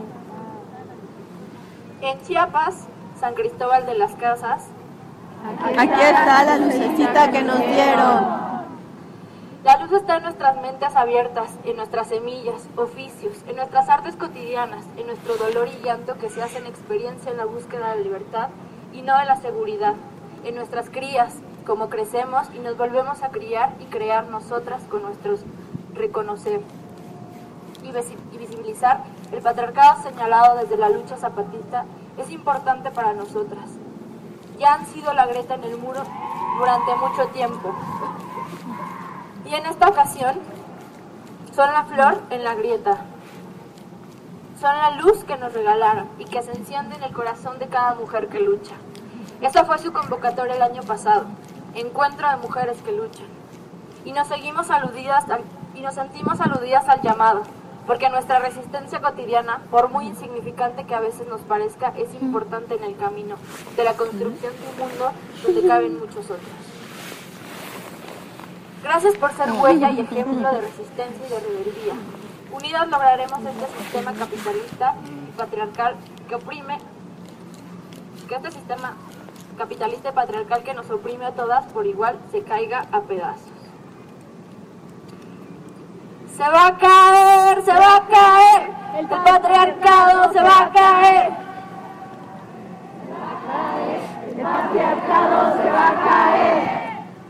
En Chiapas, San Cristóbal de las Casas, aquí está la lucecita que nos dieron. La luz está en nuestras mentes abiertas, en nuestras semillas, oficios, en nuestras artes cotidianas, en nuestro dolor y llanto que se hacen experiencia en la búsqueda de la libertad y no de la seguridad, en nuestras crías, como crecemos y nos volvemos a criar y crear nosotras con nuestros reconocer y visibilizar el patriarcado señalado desde la lucha zapatista es importante para nosotras. Ya han sido la grieta en el muro durante mucho tiempo. Y en esta ocasión son la flor en la grieta. Son la luz que nos regalaron y que se enciende en el corazón de cada mujer que lucha. Esa fue su convocatoria el año pasado, Encuentro de Mujeres que Luchan. Y nos sentimos aludidas al llamado, porque nuestra resistencia cotidiana, por muy insignificante que a veces nos parezca, es importante en el camino de la construcción de un mundo donde caben muchos otros. Gracias por ser huella y ejemplo de resistencia y de rebeldía. Unidas lograremos este sistema capitalista y patriarcal que oprime, que este sistema capitalista y patriarcal que nos oprime a todas por igual se caiga a pedazos. Se va a caer, el patriarcado se va a caer. El patriarcado se va a caer.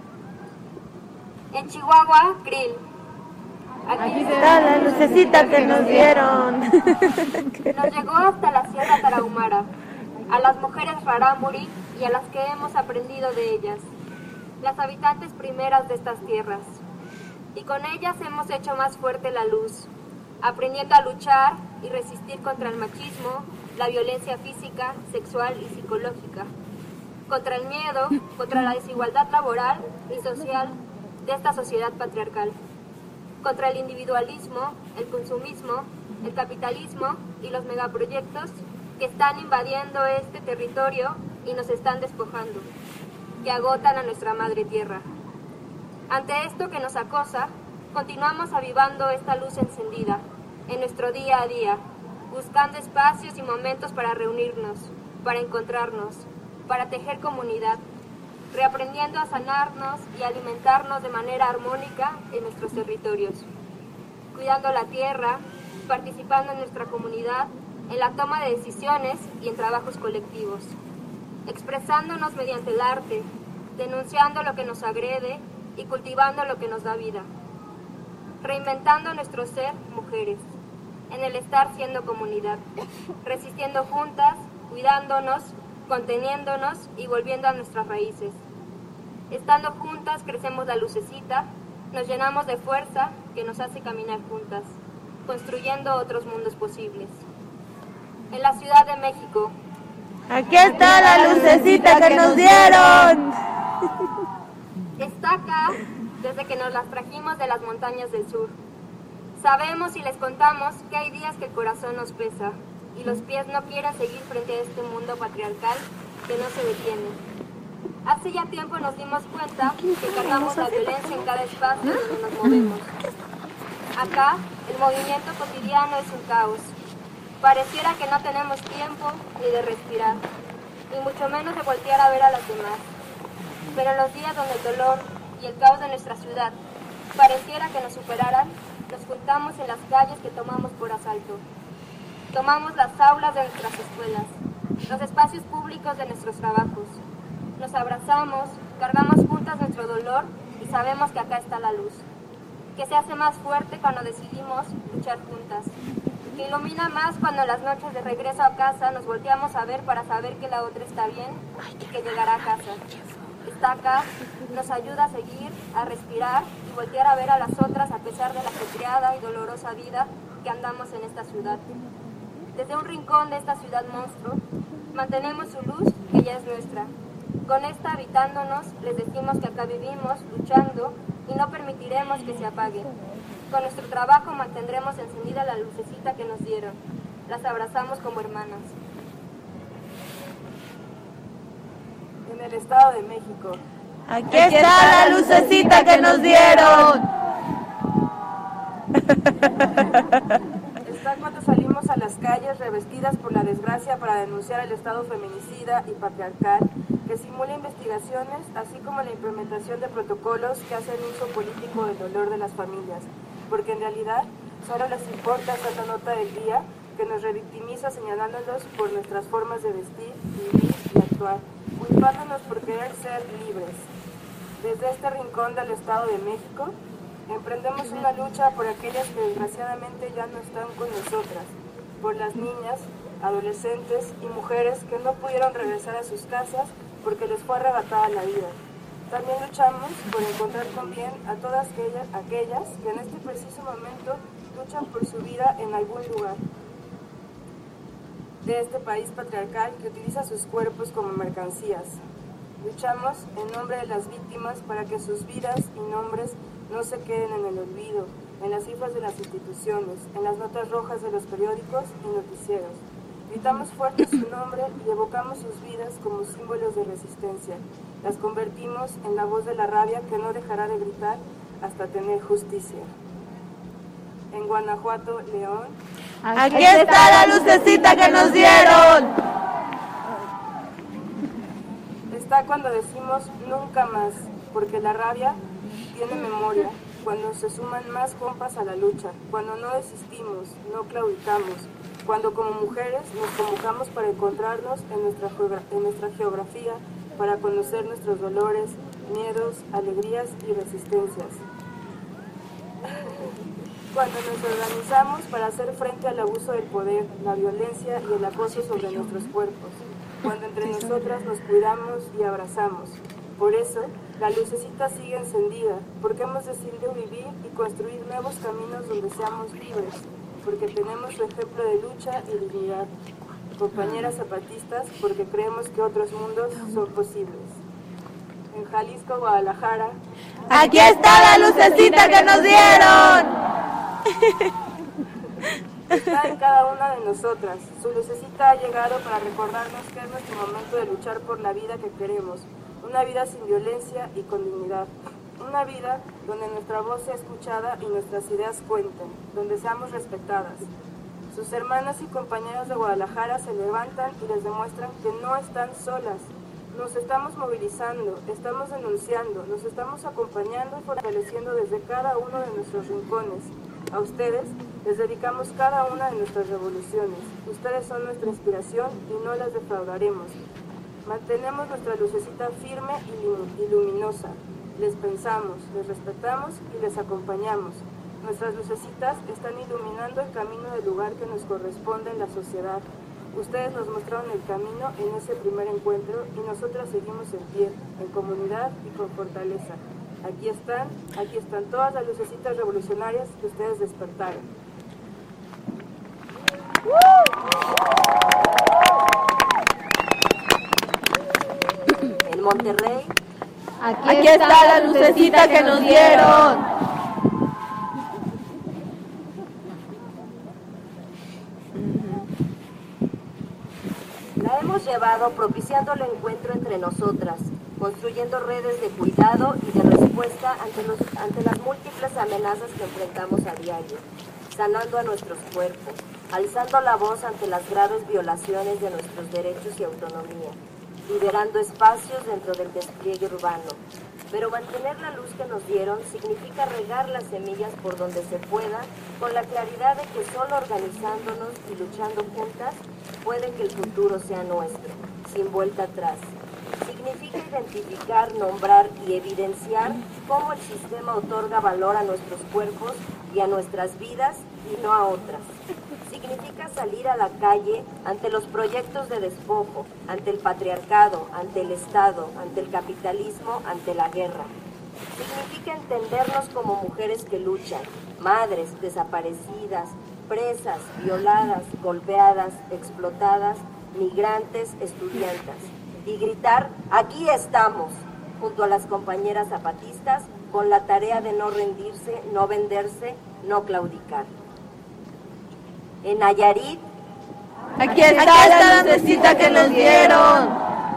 En Chihuahua, Krill. Aquí está la lucecita que nos dieron. Nos llegó hasta la Sierra Tarahumara, a las mujeres rarámuri y a las que hemos aprendido de ellas. las habitantes primeras de estas tierras. Y con ellas hemos hecho más fuerte la luz, aprendiendo a luchar y resistir contra el machismo, la violencia física, sexual y psicológica, contra el miedo, contra la desigualdad laboral y social de esta sociedad patriarcal, contra el individualismo, el consumismo, el capitalismo y los megaproyectos que están invadiendo este territorio y nos están despojando, que agotan a nuestra madre tierra. Ante esto que nos acosa, continuamos avivando esta luz encendida en nuestro día a día, buscando espacios y momentos para reunirnos, para encontrarnos, para tejer comunidad, reaprendiendo a sanarnos y alimentarnos de manera armónica en nuestros territorios, cuidando la tierra, participando en nuestra comunidad, en la toma de decisiones y en trabajos colectivos, expresándonos mediante el arte, denunciando lo que nos agrede y cultivando lo que nos da vida, reinventando nuestro ser mujeres, en el estar siendo comunidad, resistiendo juntas, cuidándonos, conteniéndonos y volviendo a nuestras raíces. Estando juntas crecemos la lucecita, nos llenamos de fuerza que nos hace caminar juntas, construyendo otros mundos posibles. En la Ciudad de México. Aquí está la lucecita que nos dieron. Está acá desde que nos las trajimos de las montañas del sur. Sabemos y les contamos que hay días que el corazón nos pesa y los pies no quieren seguir frente a este mundo patriarcal que no se detiene. Hace ya tiempo nos dimos cuenta que cargamos la violencia en cada espacio donde nos movemos. Acá, el movimiento cotidiano es un caos. Pareciera que no tenemos tiempo ni de respirar, ni mucho menos de voltear a ver a las demás. Pero en los días donde el dolor y el caos de nuestra ciudad pareciera que nos superaran, nos juntamos en las calles que tomamos por asalto. Tomamos las aulas de nuestras escuelas, los espacios públicos de nuestros trabajos. Nos abrazamos, cargamos juntas nuestro dolor y sabemos que acá está la luz, que se hace más fuerte cuando decidimos luchar juntas, que ilumina más cuando en las noches de regreso a casa nos volteamos a ver para saber que la otra está bien y que llegará a casa. Está acá, nos ayuda a seguir, a respirar y voltear a ver a las otras a pesar de la ajetreada y dolorosa vida que andamos en esta ciudad. Desde un rincón de esta ciudad monstruo, mantenemos su luz que ya es nuestra. Con esta habitándonos, les decimos que acá vivimos, luchando, y no permitiremos que se apague. Con nuestro trabajo mantendremos encendida la lucecita que nos dieron. Las abrazamos como hermanas. En el Estado de México. Aquí está la lucecita que nos dieron. Está cuando salimos a las calles revestidas por la desgracia para denunciar el Estado feminicida y patriarcal que simula investigaciones, así como la implementación de protocolos que hacen uso político del dolor de las familias, porque en realidad solo les importa esa nota del día que nos revictimiza señalándonos por nuestras formas de vestir, vivir y actuar, culpándonos por querer ser libres. Desde este rincón del Estado de México, emprendemos una lucha por aquellas que desgraciadamente ya no están con nosotras, por las niñas, adolescentes y mujeres que no pudieron regresar a sus casas porque les fue arrebatada la vida. También luchamos por encontrar con bien a todas aquellas que en este preciso momento luchan por su vida en algún lugar de este país patriarcal que utiliza sus cuerpos como mercancías. Luchamos en nombre de las víctimas para que sus vidas y nombres no se queden en el olvido, en las cifras de las instituciones, en las notas rojas de los periódicos y noticieros. Gritamos fuerte su nombre y evocamos sus vidas como símbolos de resistencia. Las convertimos en la voz de la rabia que no dejará de gritar hasta tener justicia. En Guanajuato, León. Aquí está la lucecita que nos dieron. Está cuando decimos nunca más, porque la rabia tiene memoria, cuando se suman más compas a la lucha, cuando no desistimos, no claudicamos, cuando como mujeres nos convocamos para encontrarnos en nuestra geografía, para conocer nuestros dolores, miedos, alegrías y resistencias. Cuando nos organizamos para hacer frente al abuso del poder, la violencia y el acoso sobre nuestros cuerpos, cuando entre nosotras nos cuidamos y abrazamos. Por eso, La lucecita sigue encendida, porque hemos decidido vivir y construir nuevos caminos donde seamos libres, porque tenemos su ejemplo de lucha y dignidad. Compañeras zapatistas, porque creemos que otros mundos son posibles. En Jalisco, Guadalajara. ¡Aquí está la lucecita que nos dieron! Está en cada una de nosotras. Su lucecita ha llegado para recordarnos que es nuestro momento de luchar por la vida que queremos. Una vida sin violencia y con dignidad. Una vida donde nuestra voz sea escuchada y nuestras ideas cuenten, donde seamos respetadas. Sus hermanas y compañeros de Guadalajara se levantan y les demuestran que no están solas. Nos estamos movilizando, estamos denunciando, nos estamos acompañando y fortaleciendo desde cada uno de nuestros rincones. A ustedes les dedicamos cada una de nuestras revoluciones. Ustedes son nuestra inspiración y no las defraudaremos. Mantenemos nuestra lucecita firme y luminosa. Les pensamos, les respetamos y les acompañamos. Nuestras lucecitas están iluminando el camino del lugar que nos corresponde en la sociedad. Ustedes nos mostraron el camino en ese primer encuentro y nosotras seguimos en pie, en comunidad y con fortaleza. Aquí están todas las lucecitas revolucionarias que ustedes despertaron. En Monterrey, aquí está la lucecita que nos dieron. La hemos llevado propiciando el encuentro entre nosotras, construyendo redes de cuidado y de respuesta ante las múltiples amenazas que enfrentamos a diario, sanando a nuestros cuerpos, alzando la voz ante las graves violaciones de nuestros derechos y autonomía, liberando espacios dentro del despliegue urbano. Pero mantener la luz que nos dieron significa regar las semillas por donde se pueda, con la claridad de que solo organizándonos y luchando juntas puede que el futuro sea nuestro, sin vuelta atrás. Significa identificar, nombrar y evidenciar cómo el sistema otorga valor a nuestros cuerpos y a nuestras vidas y no a otras. Significa salir a la calle ante los proyectos de despojo, ante el patriarcado, ante el Estado, ante el capitalismo, ante la guerra. Significa entendernos como mujeres que luchan, madres desaparecidas, presas, violadas, golpeadas, explotadas, migrantes, estudiantas. Y gritar, aquí estamos, junto a las compañeras zapatistas, con la tarea de no rendirse, no venderse, no claudicar. En Nayarit, aquí está la lucecita que nos dieron.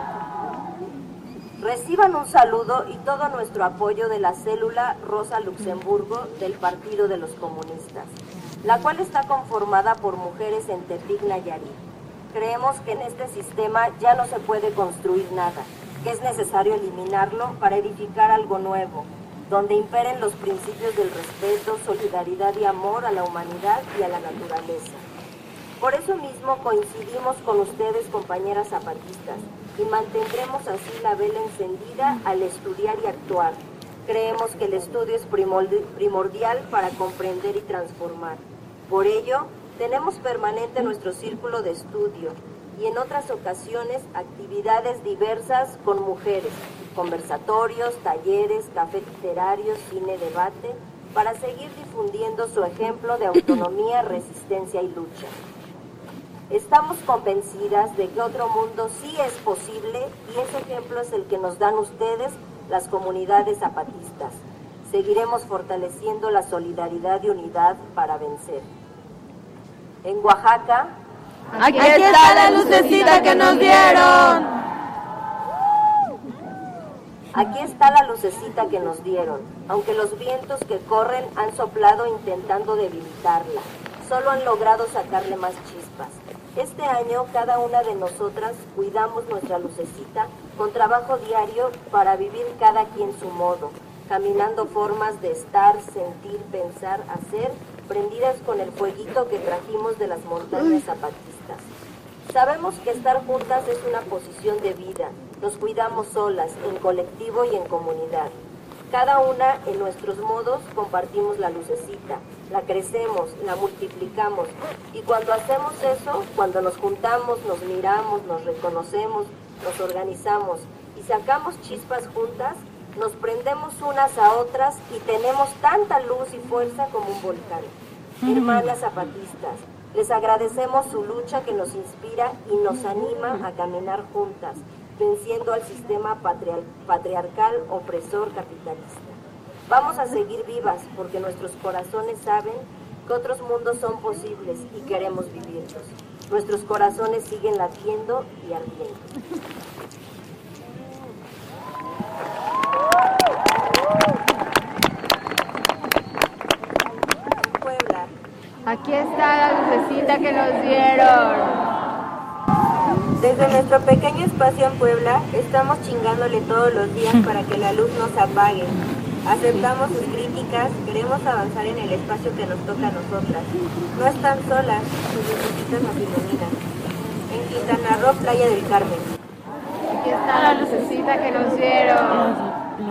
Reciban un saludo y todo nuestro apoyo de la célula Rosa Luxemburgo del Partido de los Comunistas, la cual está conformada por mujeres en Tepic, Nayarit. Creemos que en este sistema ya no se puede construir nada, que es necesario eliminarlo para edificar algo nuevo, donde imperen los principios del respeto, solidaridad y amor a la humanidad y a la naturaleza. Por eso mismo coincidimos con ustedes, compañeras zapatistas, y mantendremos así la vela encendida al estudiar y actuar. Creemos que el estudio es primordial para comprender y transformar. Por ello, tenemos permanente nuestro círculo de estudio y en otras ocasiones actividades diversas con mujeres, conversatorios, talleres, café literario, cine, debate, para seguir difundiendo su ejemplo de autonomía, resistencia y lucha. Estamos convencidas de que otro mundo sí es posible y ese ejemplo es el que nos dan ustedes, las comunidades zapatistas. Seguiremos fortaleciendo la solidaridad y unidad para vencer. En Oaxaca, aquí está la lucecita que nos dieron. Aquí está la lucecita que nos dieron, aunque los vientos que corren han soplado intentando debilitarla, solo han logrado sacarle más chispas. Este año cada una de nosotras cuidamos nuestra lucecita con trabajo diario para vivir cada quien su modo, caminando formas de estar, sentir, pensar, hacer, prendidas con el fueguito que trajimos de las montañas zapatistas. Sabemos que estar juntas es una posición de vida, nos cuidamos solas, en colectivo y en comunidad. Cada una en nuestros modos compartimos la lucecita, la crecemos, la multiplicamos y cuando hacemos eso, cuando nos juntamos, nos miramos, nos reconocemos, nos organizamos y sacamos chispas juntas, Nos prendemos unas a otras y tenemos tanta luz y fuerza como un volcán. Hermanas zapatistas, les agradecemos su lucha que nos inspira y nos anima a caminar juntas, venciendo al sistema patriarcal opresor capitalista. Vamos a seguir vivas porque nuestros corazones saben que otros mundos son posibles y queremos vivirlos. Nuestros corazones siguen latiendo y ardiendo. Puebla. Aquí está la lucecita que nos dieron. Desde nuestro pequeño espacio en Puebla, estamos chingándole todos los días para que la luz no se apague. Aceptamos sus críticas, queremos avanzar en el espacio que nos toca a nosotras. No están solas, sus lucecitas nos iluminan. En Quintana Roo, Playa del Carmen. Aquí está la lucecita que nos dieron.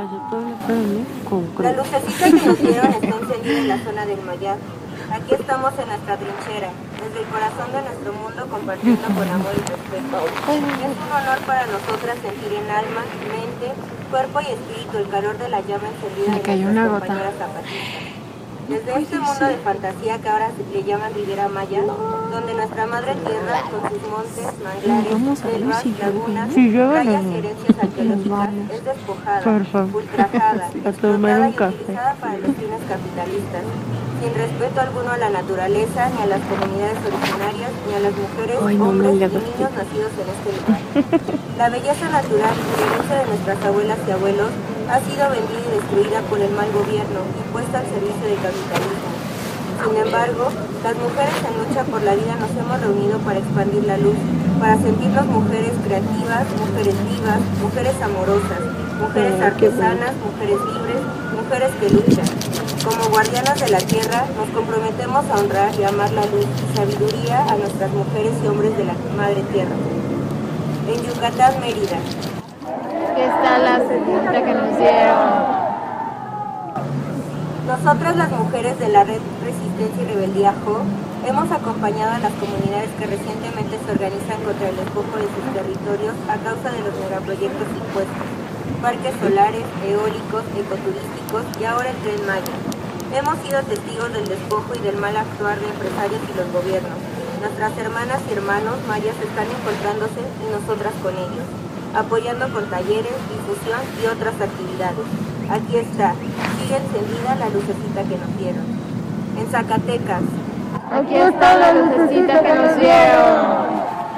La lucecita que nos dieron está encendida en la zona del Mayab. Aquí estamos en nuestra trinchera, desde el corazón de nuestro mundo compartiendo con amor y respeto. Es un honor para nosotras sentir en alma, mente, cuerpo y espíritu el calor de la llama encendida de nuestras compañeras zapatistas. Desde este mundo de fantasía que ahora le llaman Riviera Maya, donde nuestra madre tierra, con sus montes, manglares, selvas, lagunas, playas y herencias arqueológicas, es despojada, ultrajada, explorada y utilizada para los fines capitalistas, sin respeto alguno a la naturaleza, ni a las comunidades originarias, ni a las mujeres, hombres y niños nacidos en este lugar. La belleza natural y herencia de nuestras abuelas y abuelos ha sido vendida y destruida por el mal gobierno y puesta al servicio del capitalismo. Sin embargo, las mujeres en lucha por la vida nos hemos reunido para expandir la luz, para sentirnos mujeres creativas, mujeres vivas, mujeres amorosas, mujeres artesanas, mujeres libres, mujeres que luchan. Como guardianas de la tierra, nos comprometemos a honrar y amar la luz y sabiduría a nuestras mujeres y hombres de la madre tierra. En Yucatán, Mérida. Aquí está la lucecita que nos dieron. Nosotras, las mujeres de la Red Resistencia y Rebeldía JO, hemos acompañado a las comunidades que recientemente se organizan contra el despojo de sus territorios a causa de los megaproyectos impuestos, parques solares, eólicos, ecoturísticos y ahora el Tren Maya. Hemos sido testigos del despojo y del mal actuar de empresarios y los gobiernos. Nuestras hermanas y hermanos mayas están encontrándose y nosotras con ellos, apoyando con talleres, difusión y otras actividades. Aquí está, sigue encendida la lucecita que nos dieron. En Zacatecas. Aquí está la lucecita que nos dieron.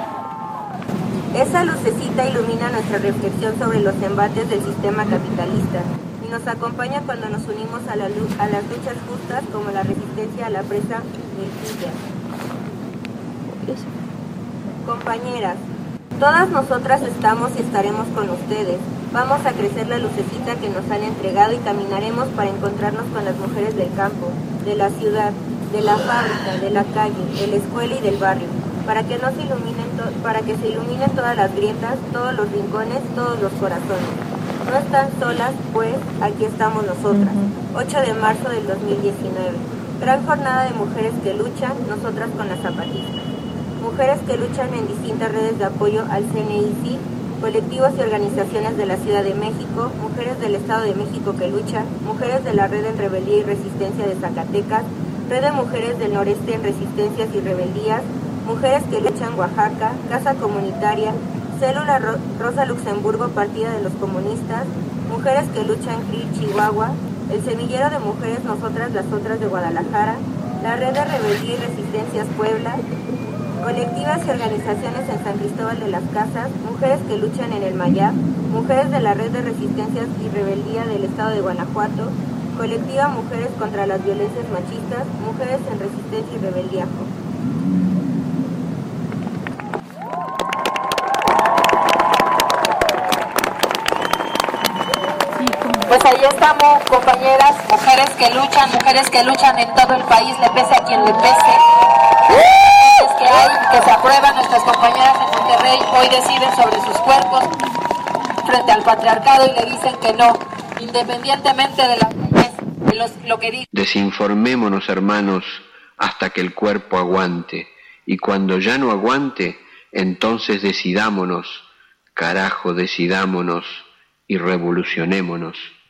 Esa lucecita ilumina nuestra reflexión sobre los embates del sistema capitalista y nos acompaña cuando nos unimos a las luchas justas como la resistencia a la presa Milquilla. Compañeras, todas nosotras estamos y estaremos con ustedes. Vamos a crecer la lucecita que nos han entregado y caminaremos para encontrarnos con las mujeres del campo, de la ciudad, de la fábrica, de la calle, de la escuela y del barrio, para que se iluminen todas las grietas, todos los rincones, todos los corazones. No están solas, pues aquí estamos nosotras. 8 de marzo del 2019. Gran jornada de mujeres que luchan, nosotras con las zapatistas. Mujeres que luchan en distintas redes de apoyo al CNIC, colectivos y organizaciones de la Ciudad de México, mujeres del Estado de México que luchan, mujeres de la Red en Rebeldía y Resistencia de Zacatecas, Red de Mujeres del Noreste en Resistencias y Rebeldías, Mujeres que luchan Oaxaca, Casa Comunitaria, Célula Rosa Luxemburgo, Partida de los Comunistas, Mujeres que luchan CRIL Chihuahua, el Semillero de Mujeres Nosotras las Otras de Guadalajara, la Red de Rebeldía y Resistencias Puebla, colectivas y organizaciones en San Cristóbal de las Casas, mujeres que luchan en el Mayab, mujeres de la Red de Resistencias y Rebeldía del Estado de Guanajuato, colectiva Mujeres contra las Violencias Machistas, mujeres en Resistencia y Rebeldía. Pues ahí estamos, compañeras, mujeres que luchan en todo el país, le pese a quien le pese. Que hay, que se aprueban, nuestras compañeras en Monterrey hoy deciden sobre sus cuerpos frente al patriarcado y le dicen que no, independientemente de las leyes, lo que dice. Desinformémonos, hermanos, hasta que el cuerpo aguante, y cuando ya no aguante, entonces decidámonos, carajo, decidámonos y revolucionémonos.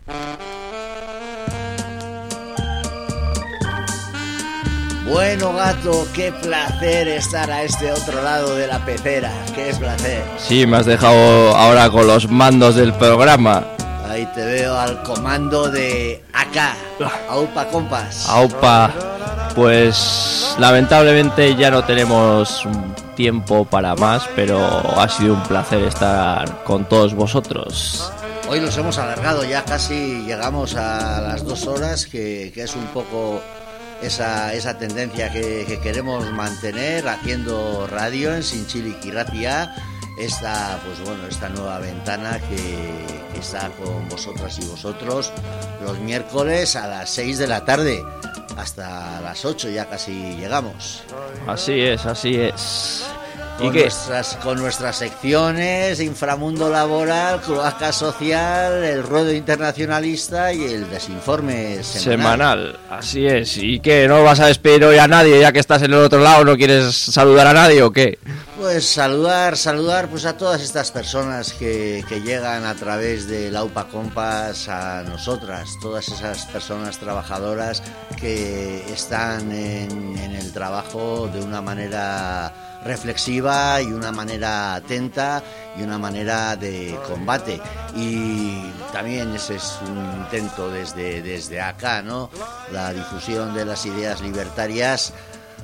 Bueno, gato, qué placer estar a este otro lado de la pecera. Qué placer. Sí, me has dejado ahora con los mandos del programa. Ahí te veo al comando de acá, Aupa Compas. Aupa, pues lamentablemente ya no tenemos tiempo para más, pero ha sido un placer estar con todos vosotros. Hoy nos hemos alargado, ya casi llegamos a las 2 horas, que es un poco esa tendencia que queremos mantener haciendo radio en Zintzilik Irratia. Esta nueva ventana que está con vosotras y vosotros los miércoles a las 6 de la tarde hasta las 8, ya casi llegamos. Así es. Con nuestras secciones, Inframundo Laboral, Cloaca Social, el Ruedo Internacionalista y el Desinforme Semanal. Así es. ¿Y qué? ¿No vas a despedir hoy a nadie ya que estás en el otro lado? ¿No quieres saludar a nadie o qué? Pues saludar pues a todas estas personas que llegan a través del Aupa Compas a nosotras, todas esas personas trabajadoras que están en el trabajo de una manera reflexiva y una manera atenta y una manera de combate. Y también ese es un intento desde acá, ¿no? La difusión de las ideas libertarias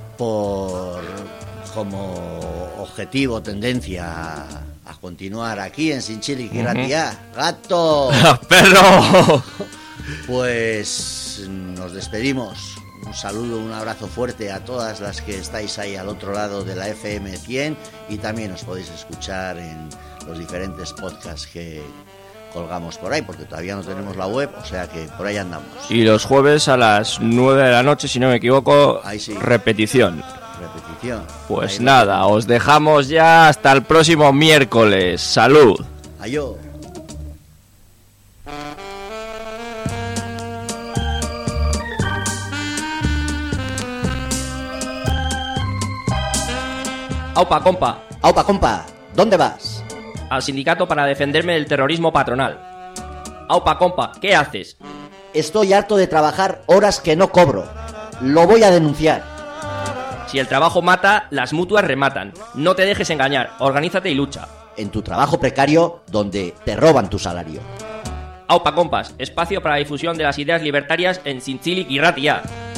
como objetivo, tendencia a continuar aquí en Zintzilik Irratia. ¡Gato! ¡Perro! Pues nos despedimos. Un saludo, un abrazo fuerte a todas las que estáis ahí al otro lado de la FM 100 y también os podéis escuchar en los diferentes podcasts que colgamos por ahí, porque todavía no tenemos la web, o sea que por ahí andamos. Y los jueves a las 9 de la noche, si no me equivoco, sí. Repetición. Pues ahí nada, os dejamos ya hasta el próximo miércoles. ¡Salud! Adiós. Aupa, compa. Aupa, compa, ¿dónde vas? Al sindicato para defenderme del terrorismo patronal. Aupa, compa, ¿qué haces? Estoy harto de trabajar horas que no cobro. Lo voy a denunciar. Si el trabajo mata, las mutuas rematan. No te dejes engañar, organízate y lucha. En tu trabajo precario, donde te roban tu salario. Aupa, compas, espacio para la difusión de las ideas libertarias en Zintzilik Irratia.